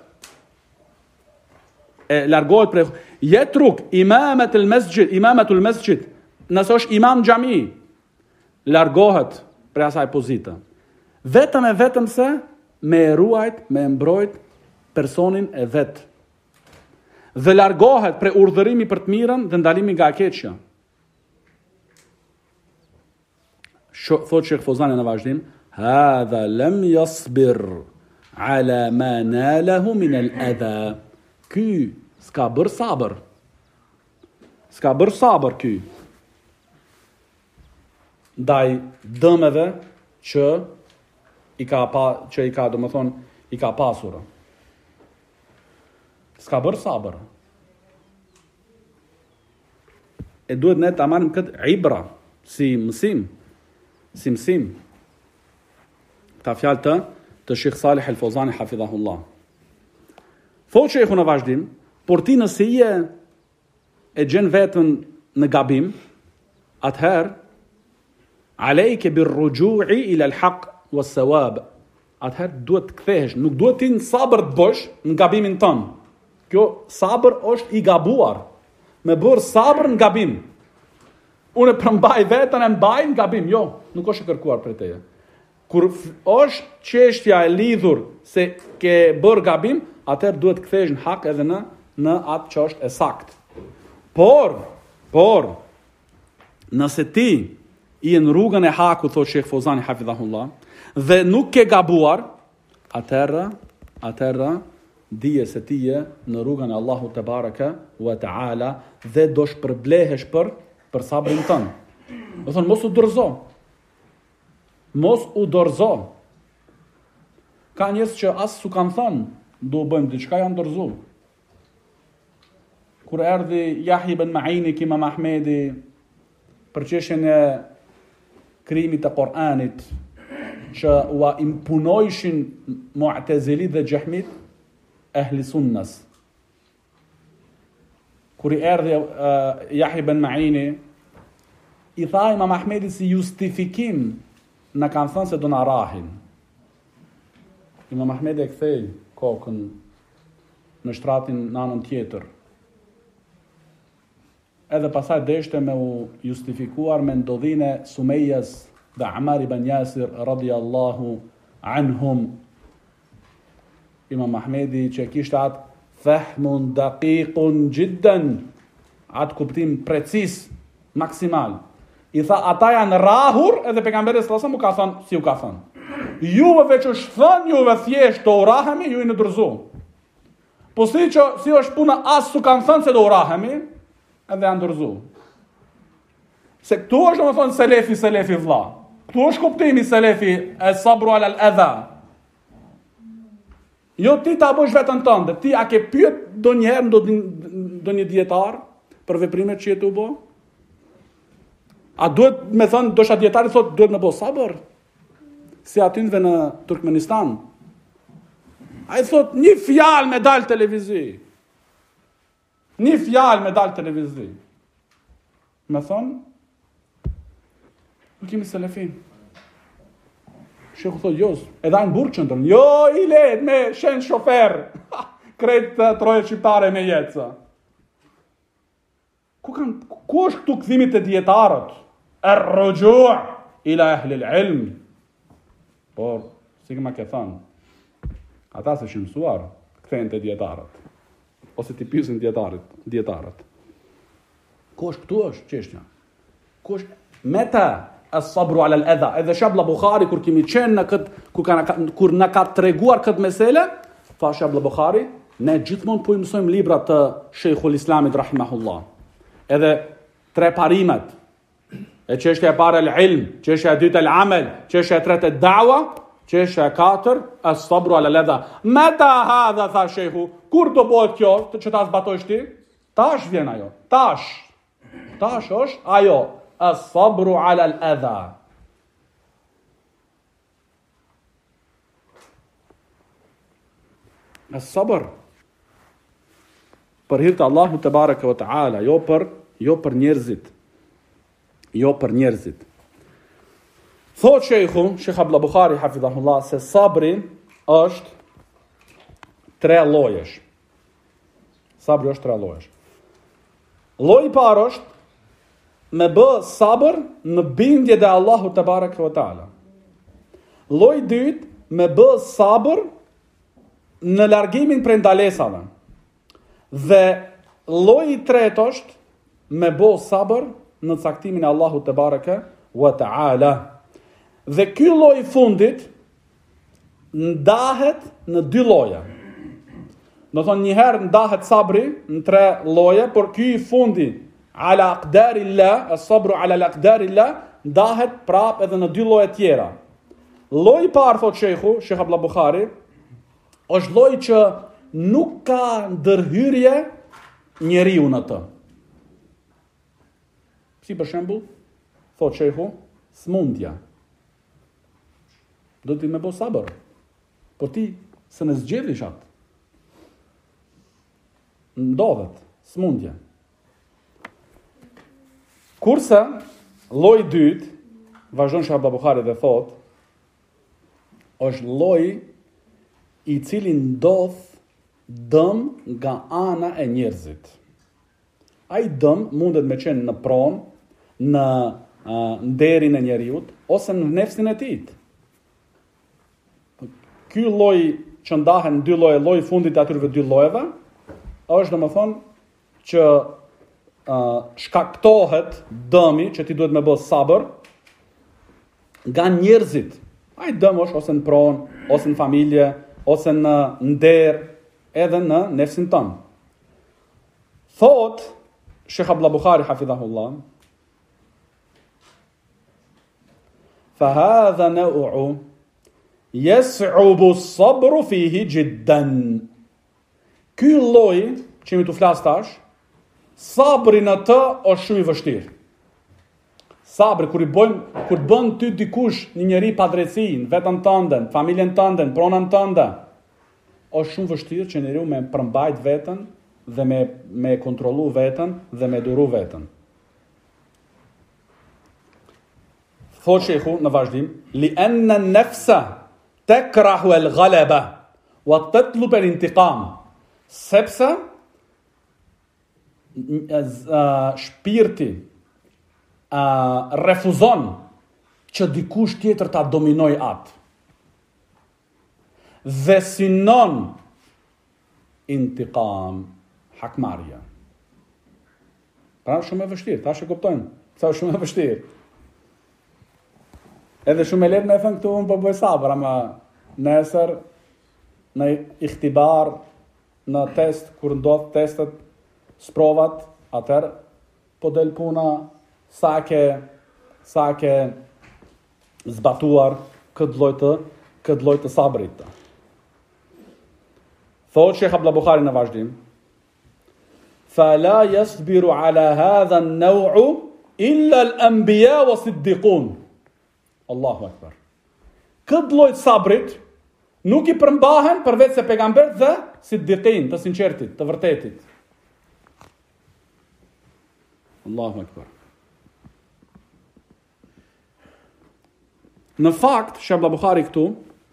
S2: E largohet prej yatruk imamatul masjid. Nëse është imam xhami, largohet prej asaj pozite. Vetëm e vetëm se me ruajt, me mbrojt personin e vet. Dhe largohet prej urdhërimi për të mirën dhe ndalimi nga e keqja. Thot Sheikh Fozani në vazhdim, hadha lam yasbir ala ma nalahu min al-adha. Ky s'ka bër sabër. S'ka bër sabër ky. Ndaj dëmeve që i ka pasur. S'ka bërë sabër. E duhet ne ta marrim këtë ibra si mësim. Ta fjalë të Sheikh Salih Al-Fozani hafidhahullah. Thot Sheikhu në vazhdim, por ti nëse je e gjen vetën në gabim, atëherë alejke bir-ruju'i ila al-haq was-sawab. Atëherë duhet të kthehesh, nuk duhet ti në sabër të bësh në gabimin tënd. Kjo sabër është i gabuar. Me bërë sabër në gabim. Unë e përmbaj vetën e mbaj në gabim. Jo, nuk është e kërkuar për teje. Kur është çështja e lidhur se ke bërë gabim, atëherë duhet të kthehesh në hak edhe në atë që është e saktë. Por nëse ti i në rrugën e haku, thot Sheikh Fozani hafidhahullah, dhe nuk ke gabuar, atëherë dije se ti je në rrugën e Allahut te baraka wa taala dhe do shpërblehesh për sabrin tënd. Do thonë mos u dorzo. Ka njerëz që as su kanë thënë do bëjmë diçka, janë dorzu. Kur erdhi Yahya ibn Ma'ini ki Imam Ahmedi për çështjen e krimit të Kur'anit, që u impunojshin Mu'tazilit dhe Jahmit, ehli sunnas. Kur i erdhi Yahya ibn Ma'ini, i tha Imam Ahmedi si justifikim, në kanë thënë se do na rahin. Imam Ahmedi e kthej kokën në shtratin në anën tjetër. Edhe pasaj deshte me u justifikuar me ndodhin e Sumejës dhe Ammar ibn Yasir radiallahu anhum. Imam Ahmedi që kishte atë fahmun daqiqun jiddan, atë kuptim precis, maksimal. I tha, ata janë rahur, edhe pejgamberi sallallahu alajhi wasallam u ka thënë, si u ka thënë. Juve veç është thënë, juve thjesht të urahemi, ju i në dërzu. Po si është puna as su kanë thënë se do urahemi, edhe janë dërzu. Se këtu është do më thonë selefi vlla. Këtu është kuptimi selefi e sabru ala al-adha. Jo ti ta bësh vetën tënde. Ti a ke pyet ndonjëherë ndonjë dietar për veprimet që tu bë? A duhet me thënë, dosha dietari thotë duhet me bo sabër? Si atynve në Turkmenistan. A i thotë një fjalë me dalë televizi. Një fjalë me dalë televizi. Me thonë, nuk kemi selefin. Shekhu thotë, jo, edhe ajnë burë qëndërën. Jo, i let me shenë shofer. Kretë troje shqiptare me jetësa. Ku është këtu këthimit e djetarët? Rrujua ila ahli ilm. Por, si këma ke thënë, ata se shimësuar, këthejnë të djetarët. Ose t'i pysin djetarët. Ku është këtu është qeshtja? Ku është meta as-sabru ala al-adha? Edhe Shabla Bukhari, kur kemi qenë në këtë, kur në ka treguar këtë mesele, tha Shabla Bukhari, ne gjithmonë po i mësojmë libra të Sheikhul Islamit rahimahullah. Edhe 3 parimet. E çështja e parë el-ilm, çështja e dytë el-amel, çështja e tretë dawa, çështja e katër as-sabru ala al-adha. Meta hadha tha shehu, kur do bëhet kjo që ta zbatojsh ti? Tash vjen ajo. Tash është ajo as-sabru ala al-adha. As-sabr për hir të Allahut te bareke ve taala, jo për njerëzit. Jo për njerëzit. Thot Sheikh Abdullah Bukhari hafidhahullah se sabri është 3 llojesh. Sabri është 3 llojesh. Lloji i parë është me bë sabër në bindje te Allahu te bareke ve taala. Lloji i dytë me bë sabër në largimin prej ndalesave. Dhe lloji i tretë është me bë sabër në caktimin e Allahut te bareke wa taala. Dhe ky lloj i fundit ndahet në 2 lloje. Do thonë një herë ndahet sabri në 3 lloje, por ky i fundi ala aqdarillah, as-sabru ala al-aqdarillah, ndahet prapë edhe në 2 lloje tjera. Lloji i parë thot Sheikh Abdullah Bukhari, është lloji që nuk ka ndërhyrje njeriu në të. Si për shembull, thot shehu, smundja. Do t'i me bo sabër. Po ti, se në zgjedhish atë. Ndodhet, smundja. Kurse, lloji i dytë, vazhdon Sheikh Abdullah Bukhari dhe thot, është lloji i cili ndodh dëm nga ana e njerëzit. Ai dëm mundet me qenë në pronë, në nderin e njeriut, ose në nefsin e tij. Ky lloj që ndahen 2 lloje, lloji i fundit të atyre 2 llojeve, është domethënë që shkaktohet dëmi që ti duhet me bë sabër nga njerëzit. Ai dëm është ose në pronë, ose në familje, ose në nder, edhe në nefsin tënd. Thot Sheikh Abdullah Bukhari hafidhahullah, فهذا نوع يصعب الصبر فيه جدا. Ky lloj që mi tu flas tash, sabri në të është shumë i vështirë. Sabri kur bën ty dikush një njeri pa drejtësi, vetën tënde, familjen tënde, pronën tënde, është shumë vështirë që njeriu me përmbajt veten dhe me kontrollu veten dhe me duru veten. Thot sheikhu në vazhdim, li anna an-nafsa takrahu al-ghalaba wa tatlub al-intiqam. Sepse shpirti refuzon që dikush tjetër ta dominoj atë. Dhe synon intiqam, hakmarja. Pra shumë e vështirë, tash e kuptojnë, sa shumë e vështirë. Edhe shumë e lehtë me thënë këtu unë po bëj sabër, ama nesër në ihtibar, në test, kur ndodh testet, sprovat, atëherë po del puna sa ke zbatuar këtë lloj të sabrit. Thot Sheikh Abdullah Bukhari në vazhdim, فَلَا يَصْبِرُ عَلَى هَذَا النَّوْعُ إِلَّا الْأَنْبِيَا وَصِدِّقُونَ. Allahu Akbar. Këtë lloj sabrit nuk I përmbahen përveç se pejgambert dhe siddiqin, të sinqertit, të vërtetit. Allahu Akbar. Në fakt, Sheikh Abdullah Bukhari këtu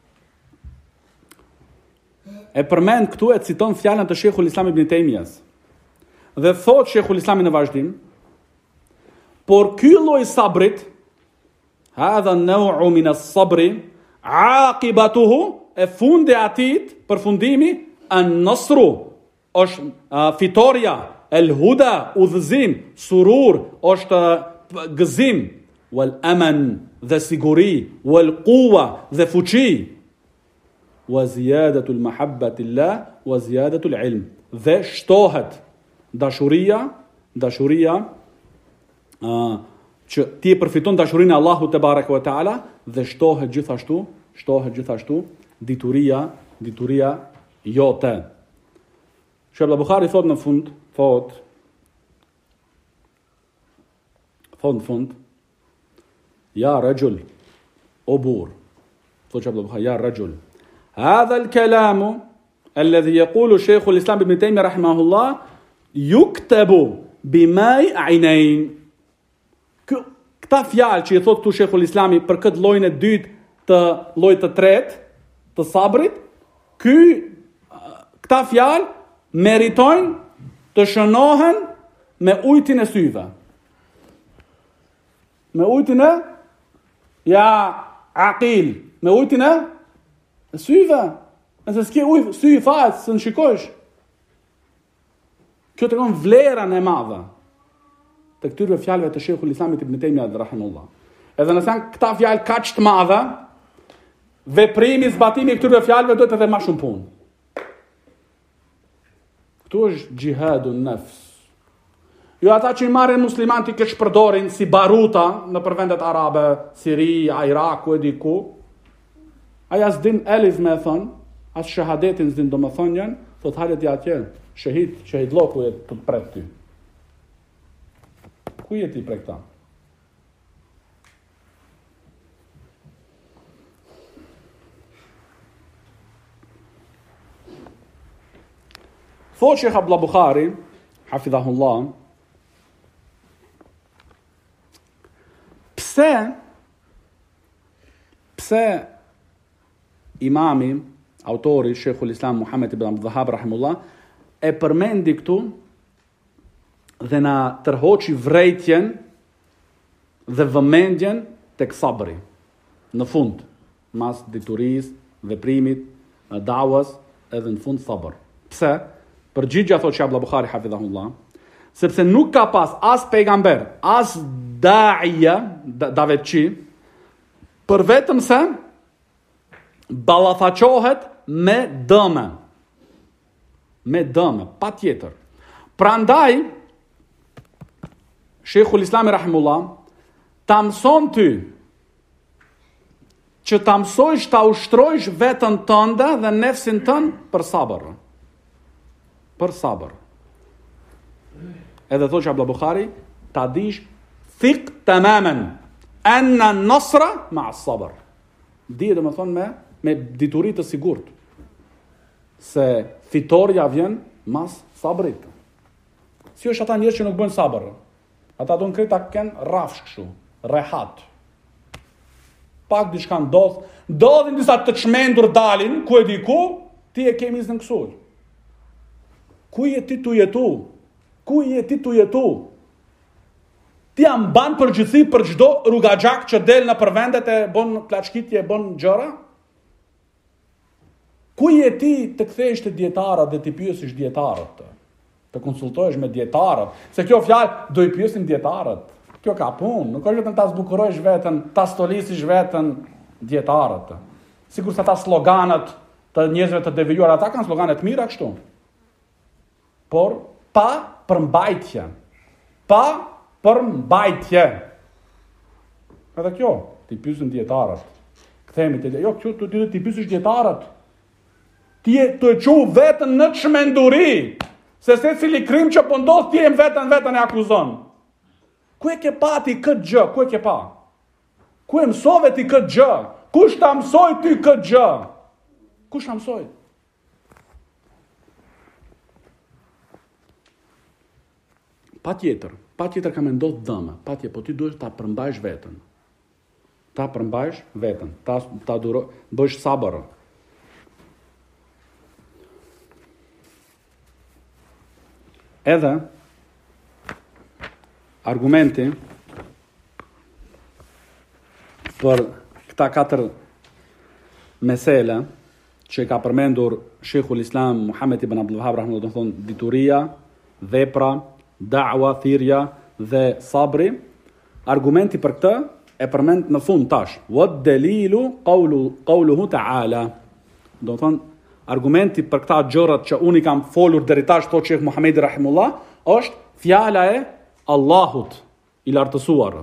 S2: e përmend këtu e citon fjalën të Sheikhul Islam Ibn Taymiyas. Dhe thot Sheikhul Islam në vazhdim, por ky lloj sabrit, hadha an-naw'u min as-sabri, aqibatuhu, e fundi atit, përfundimi, an-nasru, është fitoria, el-huda, udhëzim, surur, është gëzim, wal-aman, dhe siguri, wal-quwa, dhe fuqi, wa ziyadatul mahabbatillah, wa ziyadatul ilm, dhe shtohet dashuria që ti e përfiton dashurinë e Allahut te bareke ve taala dhe shtohet gjithashtu dituria jote. Sheikh Bukhari thot në fund, në fund, ja rajul, o burr, thot Sheikh Bukhari, ja rajul, hadha al-kalam alladhi yaqulu Sheikh al-Islam Ibn Taymiyyah rahimahullah yuktabu bimai aynayn. Këta fjalë që I thot këtu Sheikhul Islami për këtë llojin e dytë të llojit të tretë të sabrit, këta fjalë meritojnë të shënohen me ujin e syve. Me ujin e ja aqil, me ujin e syve. Nëse s'ke ujë sy I fat, s'e shikosh. Kjo tregon vlerën e madhe të këtyre fjalëve të Sheikhul Islamit Ibn Taymiyah rahimahullah. Edhe nëse janë këta fjalë kaq të mëdha, veprimi, zbatimi I këtyre fjalëve duhet edhe më shumë punë. Këtu është jihadun nafs. Jo ata që I marrin muslimanët I keq përdorin si baruta në vendet arabe, Siri, Iraku e diku. Ai as din elif me thon, as shahadetin s'din domethënien, thot halet I atje, shahid lloku e të pret ty. Ku je ti për këta? Thot Sheikh Abdullah Bukhari, hafidhahullah, pse imami, autori, Sheikhul Islam Muhammad ibn Abdul Wahhab rahimullah, e përmendi këtu dhe na tërhoqi vrejtjen dhe vëmendjen tek sabri. Në fund, mas dituris, veprimit, dawas, edhe në fund sabër. Pse? Përgjigja thot Sheikh Abdullah Bukhari hafidhahullah, sepse nuk ka pas as pejgamber, as daija, davetçi, për vetëm se ballafaqohet me dëme. Pa tjetër. Prandaj, Sheikhul Islami rahimullah ta mëson ty që ta mësojsh ta ushtrojsh veten tënde dhe nefsin tënd për sabër. Edhe thotë Abdullah Bukhari, ta dish thiq tamamen anna an-nasra ma'a as-sabr. Dije domethënë me dituri të sigurt se fitoria vjen mas sabrit. Si është ata njerëz që nuk bëjnë sabër? Ata do në kreta kënë rafsh kështu, rehat. Pak diçka ndodhin disa të çmendur dalin, ku e di ku, ti e kemi në kësull. Ku je ti tu jetu? Ti jam ban përgjithësi për çdo rrugaxhak që del në përvendet e bën plaçkitje, bën gjëra? Ku je ti të kthehesh te dietarët dhe ti pyesësh dietarët? Të konsultohesh me dietarët, se kjo fjalë do I pyesin dietarët. Kjo ka punë, nuk është vetëm ta zbukurojsh veten, ta stolisish veten dietarët. Sikur sa ta sloganët të njerëzve të devijuar, ata kanë slogane të mira kështu. Por pa përmbajtje. Edhe kjo, ti pyesin dietarët. Kthehemi te kjo ti pyesh dietarët. Ti të e qu vetën në çmenduri, se cili krim që po ndodh ti vetën e akuzon. Ku e ke pa ti këtë gjë? Ku e ke pa? Ku e mësove ti këtë gjë? Kush ta mësoi ty këtë gjë? Kush ta mësoi? Patjetër ka me ndodhë dëmë, patjetër, po ti duhet ta përmbajsh veten. Ta përmbajsh veten, ta duro, bësh sabër. Edhe argumenti për këta 4 mesela që ka përmendur Sheikhul Islam Muhammed ibn Abdul Wahhab rahimahullah, do të thonë dituria, vepra, da'wa, thirrja dhe sabri, argumenti për këtë e përmend në fund tash. Wa dalilu qawluhu ta'ala. Do të thonë argumenti për këta gjërat që unë i kam folur deri tash, thotë Sheikh Muhamedi rahimullah, është fjala e Allahut i lartësuar.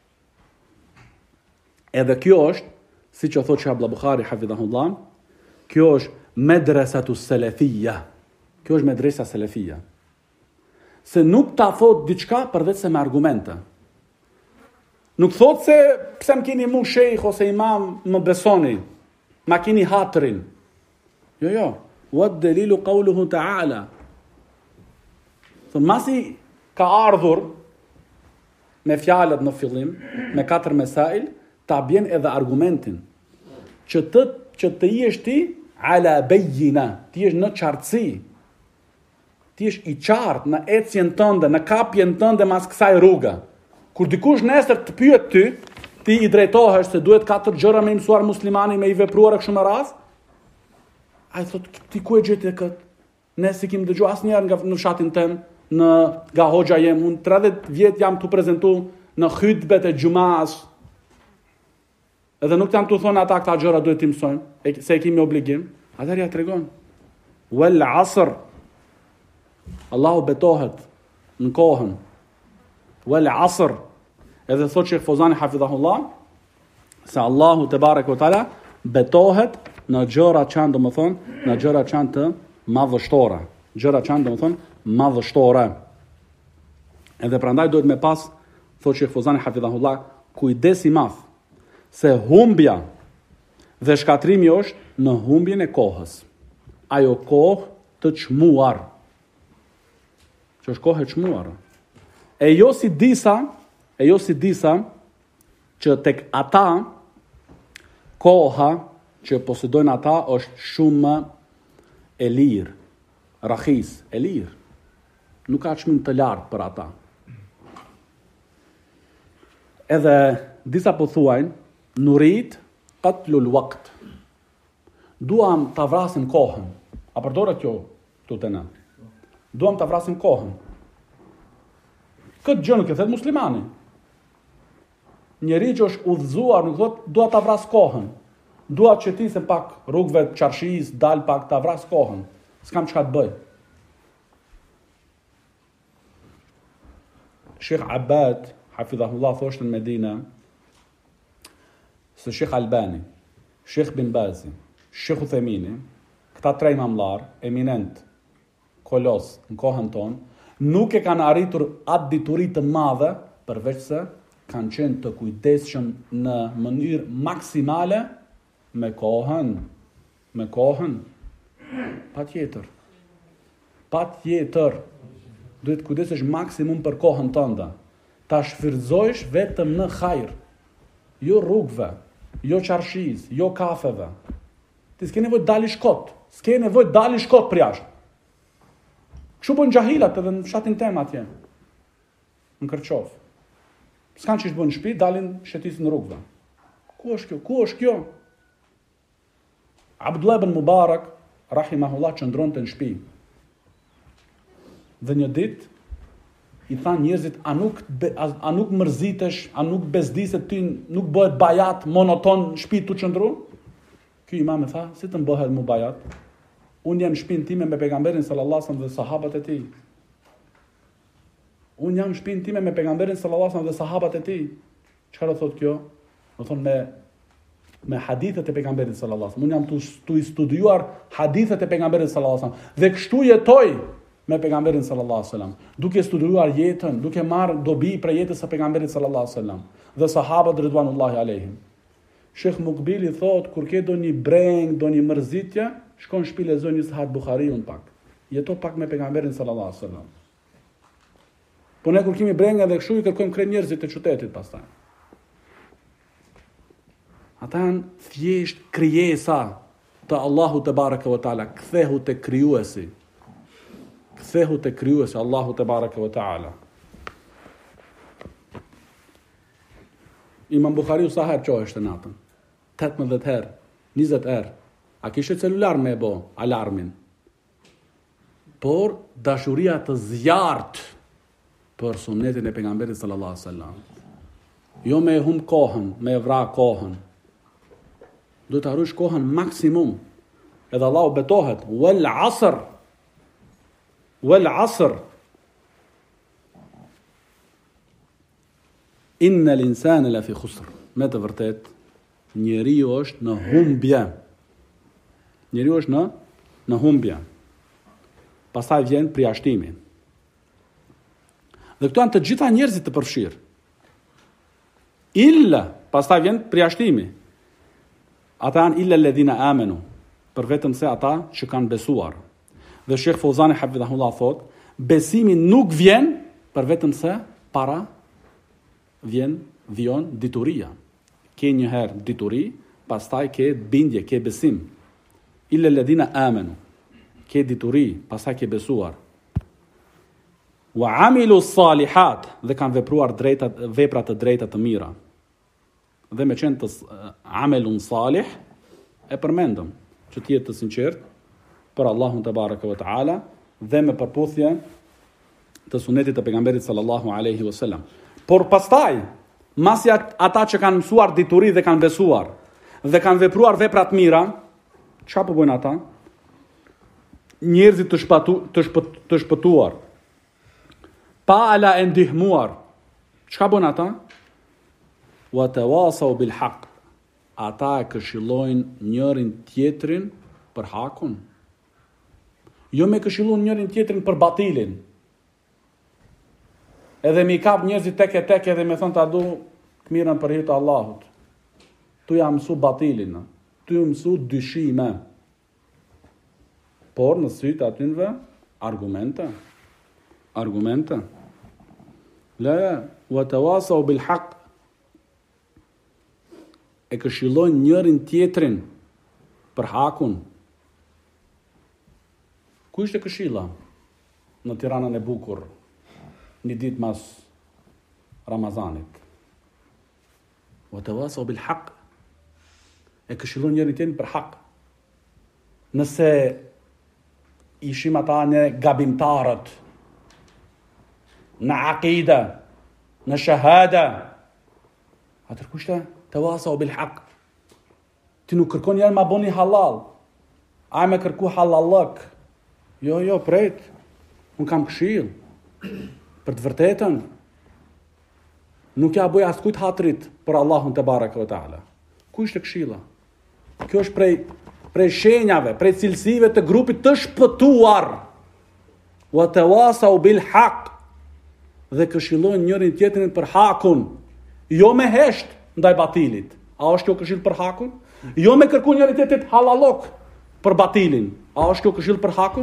S2: Edhe kjo është, siç e thotë Sheikh Buhari hafidhahullah, kjo është medresatu selefia. Kjo është medresa selefia. Se nuk ta thot diçka përveç se me argumente. Nuk thot se pse më keni mu shejх ose imam më besoni, ma keni hatrin. Jo. Wa dalilu qawluhu ta'ala. Masi ka ardhur me fjalët në fillim, me 4 mesail, ta bjen edhe argumentin që të jesh ti ala bayyina, ti jesh në qartësi. Ti jesh i qartë në ecjen tënde, në kapjen tënde mas kësaj rruga. Kur dikush nesër të pyet ty, ti i drejtohesh se duhet 4 gjëra me mësuar muslimani me i vepruar e kështu me radhë. Ai thot, ti ku e gjete kët? Ne si kim dëgju asnjëherë nga në fshatin tem, nga hoxha jem, unë 30 vjet jam të prezentu në hutbet e xumas. Edhe nuk jam të thonë ata këta gjëra duhet të mësojmë, se e kemi obligim. Atëherë ja tregon. Wal asr. Allahu betohet në kohën. Wal asr. Edhe thot Sheikh Fozani hafidhahullah, se Allahu te bareke ve taala betohet në gjëra që janë, domethënë, në gjëra që janë të madhështora. Gjëra që janë, domethënë, madhështora. Edhe prandaj duhet me pas, thot Sheikh Fozani hafidhahullah, kujdes i madh, se humbja dhe shkatrimi është në humbjen e kohës. Ajo kohë të çmuar. Që është kohë e çmuar. E jo si disa që tek ata koha që posedojnë ata është shumë e lirë, rakhis, e lirë. Nuk ka çmim të lartë për ata. Edhe disa po thuajnë, nurit qatlul waqt. Duam ta vrasim kohën. A përdoret kjo këtu te na? Duam ta vrasim kohën. Këtë gjë nuk e thet muslimani. Njeri që është udhëzuar nuk thot dua ta vras kohën. Dua të çetisem pak rrugëve të çarshis, dal pak ta vras kohën. S'kam çka të bëj. Sheikh Abbad hafidhahullah thoshte në Medinë se Sheikh Albani, Sheikh Bin Bazi, Sheikh Uthemini, këta 3 imamlar eminent, kolos në kohën tonë, nuk e kanë arritur atë dituri të madhe, përveç se kanë qenë të kujdesshëm në mënyrë maksimale me kohën. Patjetër. Duhet kujdesesh maksimum për kohën tënde. Ta shfrytëzosh vetëm në hajër. Jo rrugëve, jo çarshis, jo kafeve. Ti s'ke nevojë dalish kot për jashtë. Kështu bën xhahilat edhe në fshatin tem atje. Në Kërçov. S'kan çish bën në shtëpi, dalin shëtisin në rrugëve. Ku është kjo? Abdullah ibn Mubarak rahimahullah çndronte në shtëpi. Dhe një ditë i than njerëzit, a nuk mërzitesh, a nuk bezdiset ty, nuk bëhet bajat monoton në shtëpi tu çndru? Ky imam e tha, si të bëhet mu bajat? Unë jam në shtëpinë time me pejgamberin sallallahu alajhi wasallam dhe sahabat e tij. Unë jam në shtëpinë time me pejgamberin sallallahu alajhi wasallam dhe sahabat e tij. Çfarë do thotë kjo? Do thonë me hadithet e pejgamberit sallallahu alaihi wasallam. Unë jam tu studiuar hadithet e pejgamberit sallallahu alaihi wasallam dhe kështu jetoj me pejgamberin sallallahu alaihi wasallam, duke studiuar jetën, duke marrë dobi për jetës së pejgamberit sallallahu alaihi wasallam dhe sahabët ridwanullahi alaihim. Sheikh Mukbili thot, kur ke do një breng, do një mërzitje, shkon shtëpi lexon një Sahih Buhariun pak. Jeto pak me pejgamberin sallallahu alaihi wasallam. Po ne kur kemi brengë dhe kështu i kërkojmë krejt njerëzit të qytetit pastaj. Ata janë thjesht krijesa të Allahu te baraka ve taala, kthehu te krijuesi. Kthehu te krijuesi Allahu te baraka ve taala. Imam Buhariu sa herë qoheshte natën? 18 herë, 20 herë. A kishe celular me bo alarmin? Por dashuria të zjarrt për sunetin e pejgamberit sallallahu alaihi wasallam. Jo me hum kohën, me vra kohën. Duhet të harrosh kohën maksimum. Edhe Allahu betohet, wal asr. Wal asr. Inna l'insana la fi khusr. Me të vërtet, njeriu është në humbje. Njeriu është në humbje. Pastaj vjen përjashtimi. Dhe këto janë të gjitha njerëzit të përfshirë. Illa, pastaj vjen përjashtimi. Ata janë illa alladhina amanu, për vetëm se ata që kanë besuar. Dhe Sheikh Fauzani hafidhahullah thot, besimi nuk vjen për vetëm se para vion dituria. Ke një herë dituri, pastaj ke bindje, ke besim. Illa alladhina amanu. Ke dituri, pastaj ke besuar. Wa amilu salihat, dhe kanë vepruar vepra të drejta të mira. Dhe me qenë të amelun salih, e përmendëm që t'jetë të sinqert për Allahun te baraka ve taala dhe me përputhje të sunetit të pejgamberit sallallahu alaihi wasallam. Por pastaj, masi ata që kanë mësuar dituri dhe kanë besuar dhe kanë vepruar vepra të mira, çfarë po bojnë ata? Njerëzit të shpëtuar, pa ala e ndihmuar, çka bën ata? Wa tawasau bil haq. Ata e këshillojnë njërin tjetrin për hakun. Jo me këshillon njërin tjetrin për batilin. Edhe mi kap njerëzit tek edhe me thon ta du mirën për hir të Allahut. Tu jam mësu batilin, tu jam mësu dyshime. Por në sytë atyve argumente. La, wa tawasau bil haq. E këshillojnë njërin tjetrin për hakun. Ku ishte këshilla në Tiranën e bukur, një ditë mas Ramazanit? Wa tawasau bil haq. E këshillojnë njërin tjetrin për hak. Nëse ishim ata në gabimtarët, në aqida, në shahada, atër kushte tawasau bil haq. Ti nuk kërkon njerë ma boni halal, a me kërku halallëk. Jo, prejt, unë kam këshill për të vërtetën. Nuk ja bëj as kujt hatrit për Allahun te baraka ve taala. Ku ishte këshilla? Kjo është prej shenjave, prej cilësive të grupit të shpëtuar. Wa tawasau bil haq. Dhe këshillojnë njërin tjetrin për hakun, jo me hesht ndaj batilit. A është kjo këshill për hakun? Jo me kërku njërin tjetrit halallok për batilin. A është kjo këshill për hakun?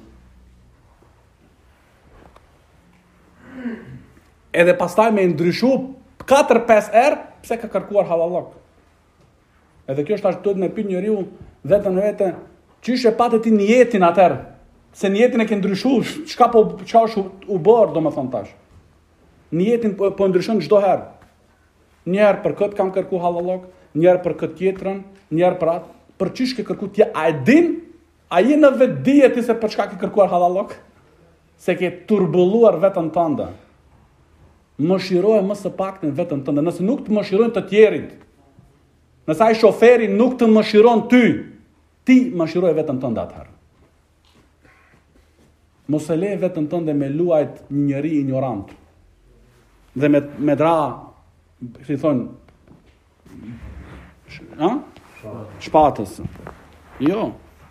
S2: Edhe pastaj me ndryshu 4-5 herë pse ka kërkuar halallok. Edhe kjo është ashtu me pyet njeriu vetën vetë, çish e patë ti niyetin atëherë? Se niyetin e ke ndryshuar, çka është u bër, domethënë tash. Niyetin po ndryshon çdo herë. Një herë për këtë kam kërku halallok, një herë për këtë tjetrën, një herë për atë. Për çish ke kërku ti? A e din? A je në vetdije ti se për çka ke kërkuar halallok? Se ke turbulluar veten tënde. Mëshiroje më së paktën veten tënde, nëse nuk të mëshirojnë të tjerit. Nëse ai shoferi nuk të mëshiron ty, ti mëshiroje veten tënde atëherë. Mos e le veten tënde me luajt një njeri ignorant. Dhe me dra, si thonë, Shpatës. Jo.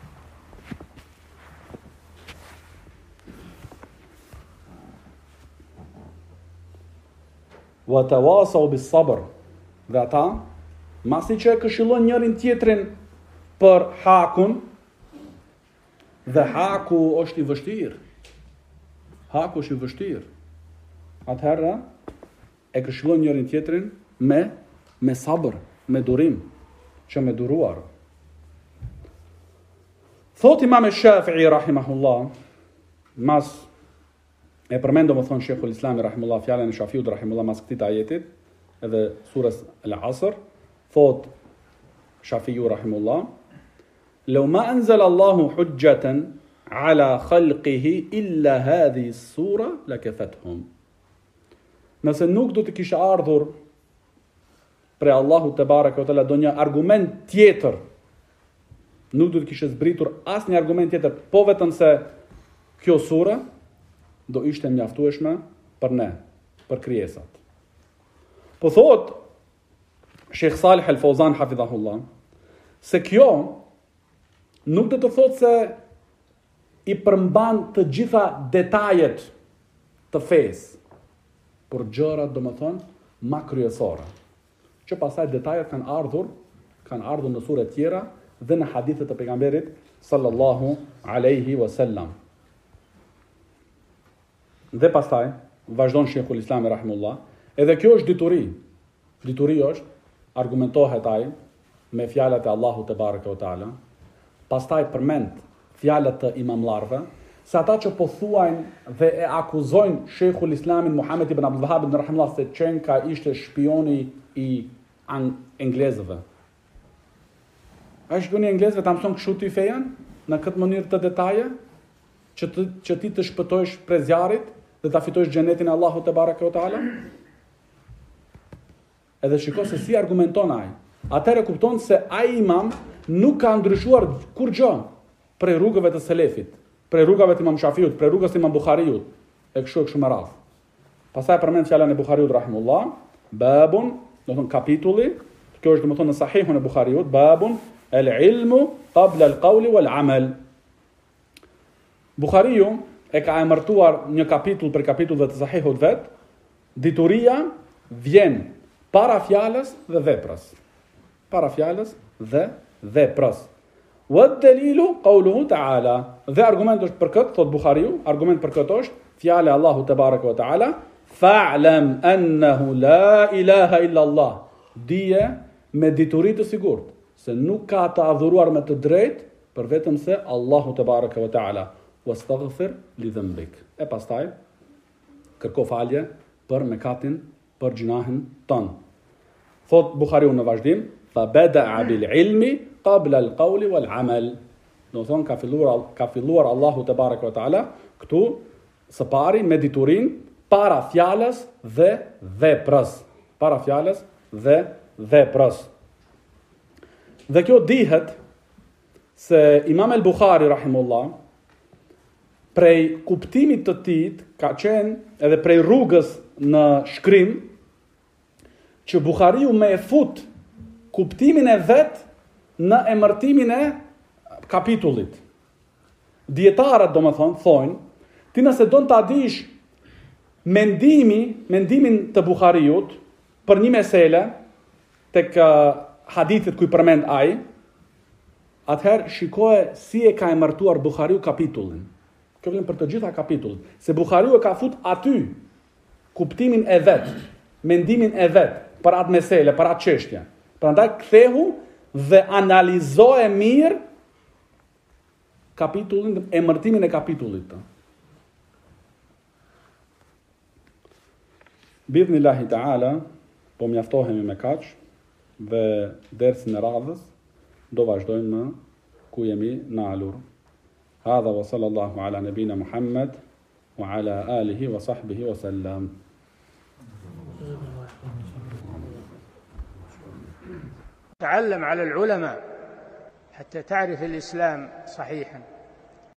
S2: Wa tawasau bis sabr. Dhe ata, masi që e këshillon njërin tjetrin për hakun, dhe haku është i vështirë. Haku është i vështirë. Atëherë, e këshillon njërin tjetrin me sabër, me durim, që me duruar. Thot Imam Shafi'i rahimahullah, mas e përmendo më thonë Sheikhul Islami rahimahullah, fjallën e Shafiut rahimahullah mas këtit ajetit, edhe surës Al-Asr, thot Shafiu rahimahullah, لو ما أنزل الله حجة على خلقه إلا هذه السورة لكفتهم. Nëse nuk do të kisha ardhur pre Allahu te bareke ve teala do një argument tjetër, nuk do të kishte zbritur asnjë argument tjetër, po vetëm se kjo sure do ishte mjaftueshme për ne, për krijesat. Po thot Sheikh Salih Al-Fawzan hafidhahullah, se kjo nuk do të thotë se i përmban të gjitha detajet të fesë, por gjërat do më thonë ma kryesore, që pasaj detajet kanë ardhur në sure tjera dhe në hadithet të pejgamberit sallallahu alaihi wasallam. Dhe pastaj vazhdon Sheikhul Islami rahimullah, edhe kjo është dituri. Dituri është, argumentohet ai me fjalët e Allahut te bareke ve taala. Pastaj përmend fjalët të imamllarëve, se ata që po thuajnë dhe e akuzojnë Sheikhul Islamin Muhammed ibn Abdul Wahhab ibn rahimullah se Çenka ishte shpioni i anglezëve. A shpioni i anglezëve ta mëson kështu ti fejan në këtë mënyrë të detaje që ti të shpëtojsh prej zjarrit dhe ta fitojsh xhenetin e Allahut te bareke ve taala? Edhe shiko se si argumenton ai. Atëherë kupton se ai imam nuk ka ndryshuar kur gjë prej rrugëve të selefit, prej rrugëve të Imam Shafiut, prej rrugës të Imam Buhariut, e kështu me radhë. Pastaj përmend fjalën e Buhariut rahimullah, babun, do të thonë kapitulli, kjo është domethënë në Sahihun e Buhariut, babun el-ilmu qabla al-qawli wal-amal. Buhariu e ka emërtuar një kapitull për kapitullave të Sahihut vet, dituria vjen para fjalës dhe veprës. Para fjalës dhe veprës. Wa dalilu qawluhu ta'ala. Dhe argument është për këtë, thot Buhariu, argument për këtë është fjala e Allahut te bareke ve taala, fa'lam annahu la ilaha illa Allah. Dije me dituri të sigurt se nuk ka të adhuruar me të drejtë për vetëm se Allahu te bareke ve taala. Wastaghfir li dhanbik. E pastaj kërko falje për mëkatin, për gjunahin ton. Thot Buhariu në vazhdim, fa bada'a bil ilmi qabla al qawli wal amal. Do thon ka filluar Allahu te bareke ve taala këtu së pari me diturin para fjalës dhe veprës. Para fjalës dhe veprës. Dhe kjo dihet se Imam al-Bukhari rahimullah prej kuptimit të tij ka qenë edhe prej rrugës në shkrim që Buhariu me e fut kuptimin e vet në emërtimin e kapitullit. Dietarët domethënë thonë, ti nëse don ta dish mendimin të Buhariut për një mesele tek hadithit ku i përmend ai, atëherë shikoje si e ka emërtuar Buhariu kapitullin. Kjo vlen për të gjitha kapitullet, se Buhariu e ka fut aty kuptimin e vet, mendimin e vet për atë mesele, për atë çështje. Prandaj kthehu dhe analizoje mirë kapitullin, emërtimin e kapitullit. Bidhnillahi ta'ala, po mjaftohemi me kaq dhe dersin e radhës do vazhdojmë ku jemi në alur. Hadha wa sallallahu ala nabina Muhammad wa ala alihi wa sahbihi wa sallam.
S1: تعلم على العلماء حتى تعرف الإسلام صحيحا.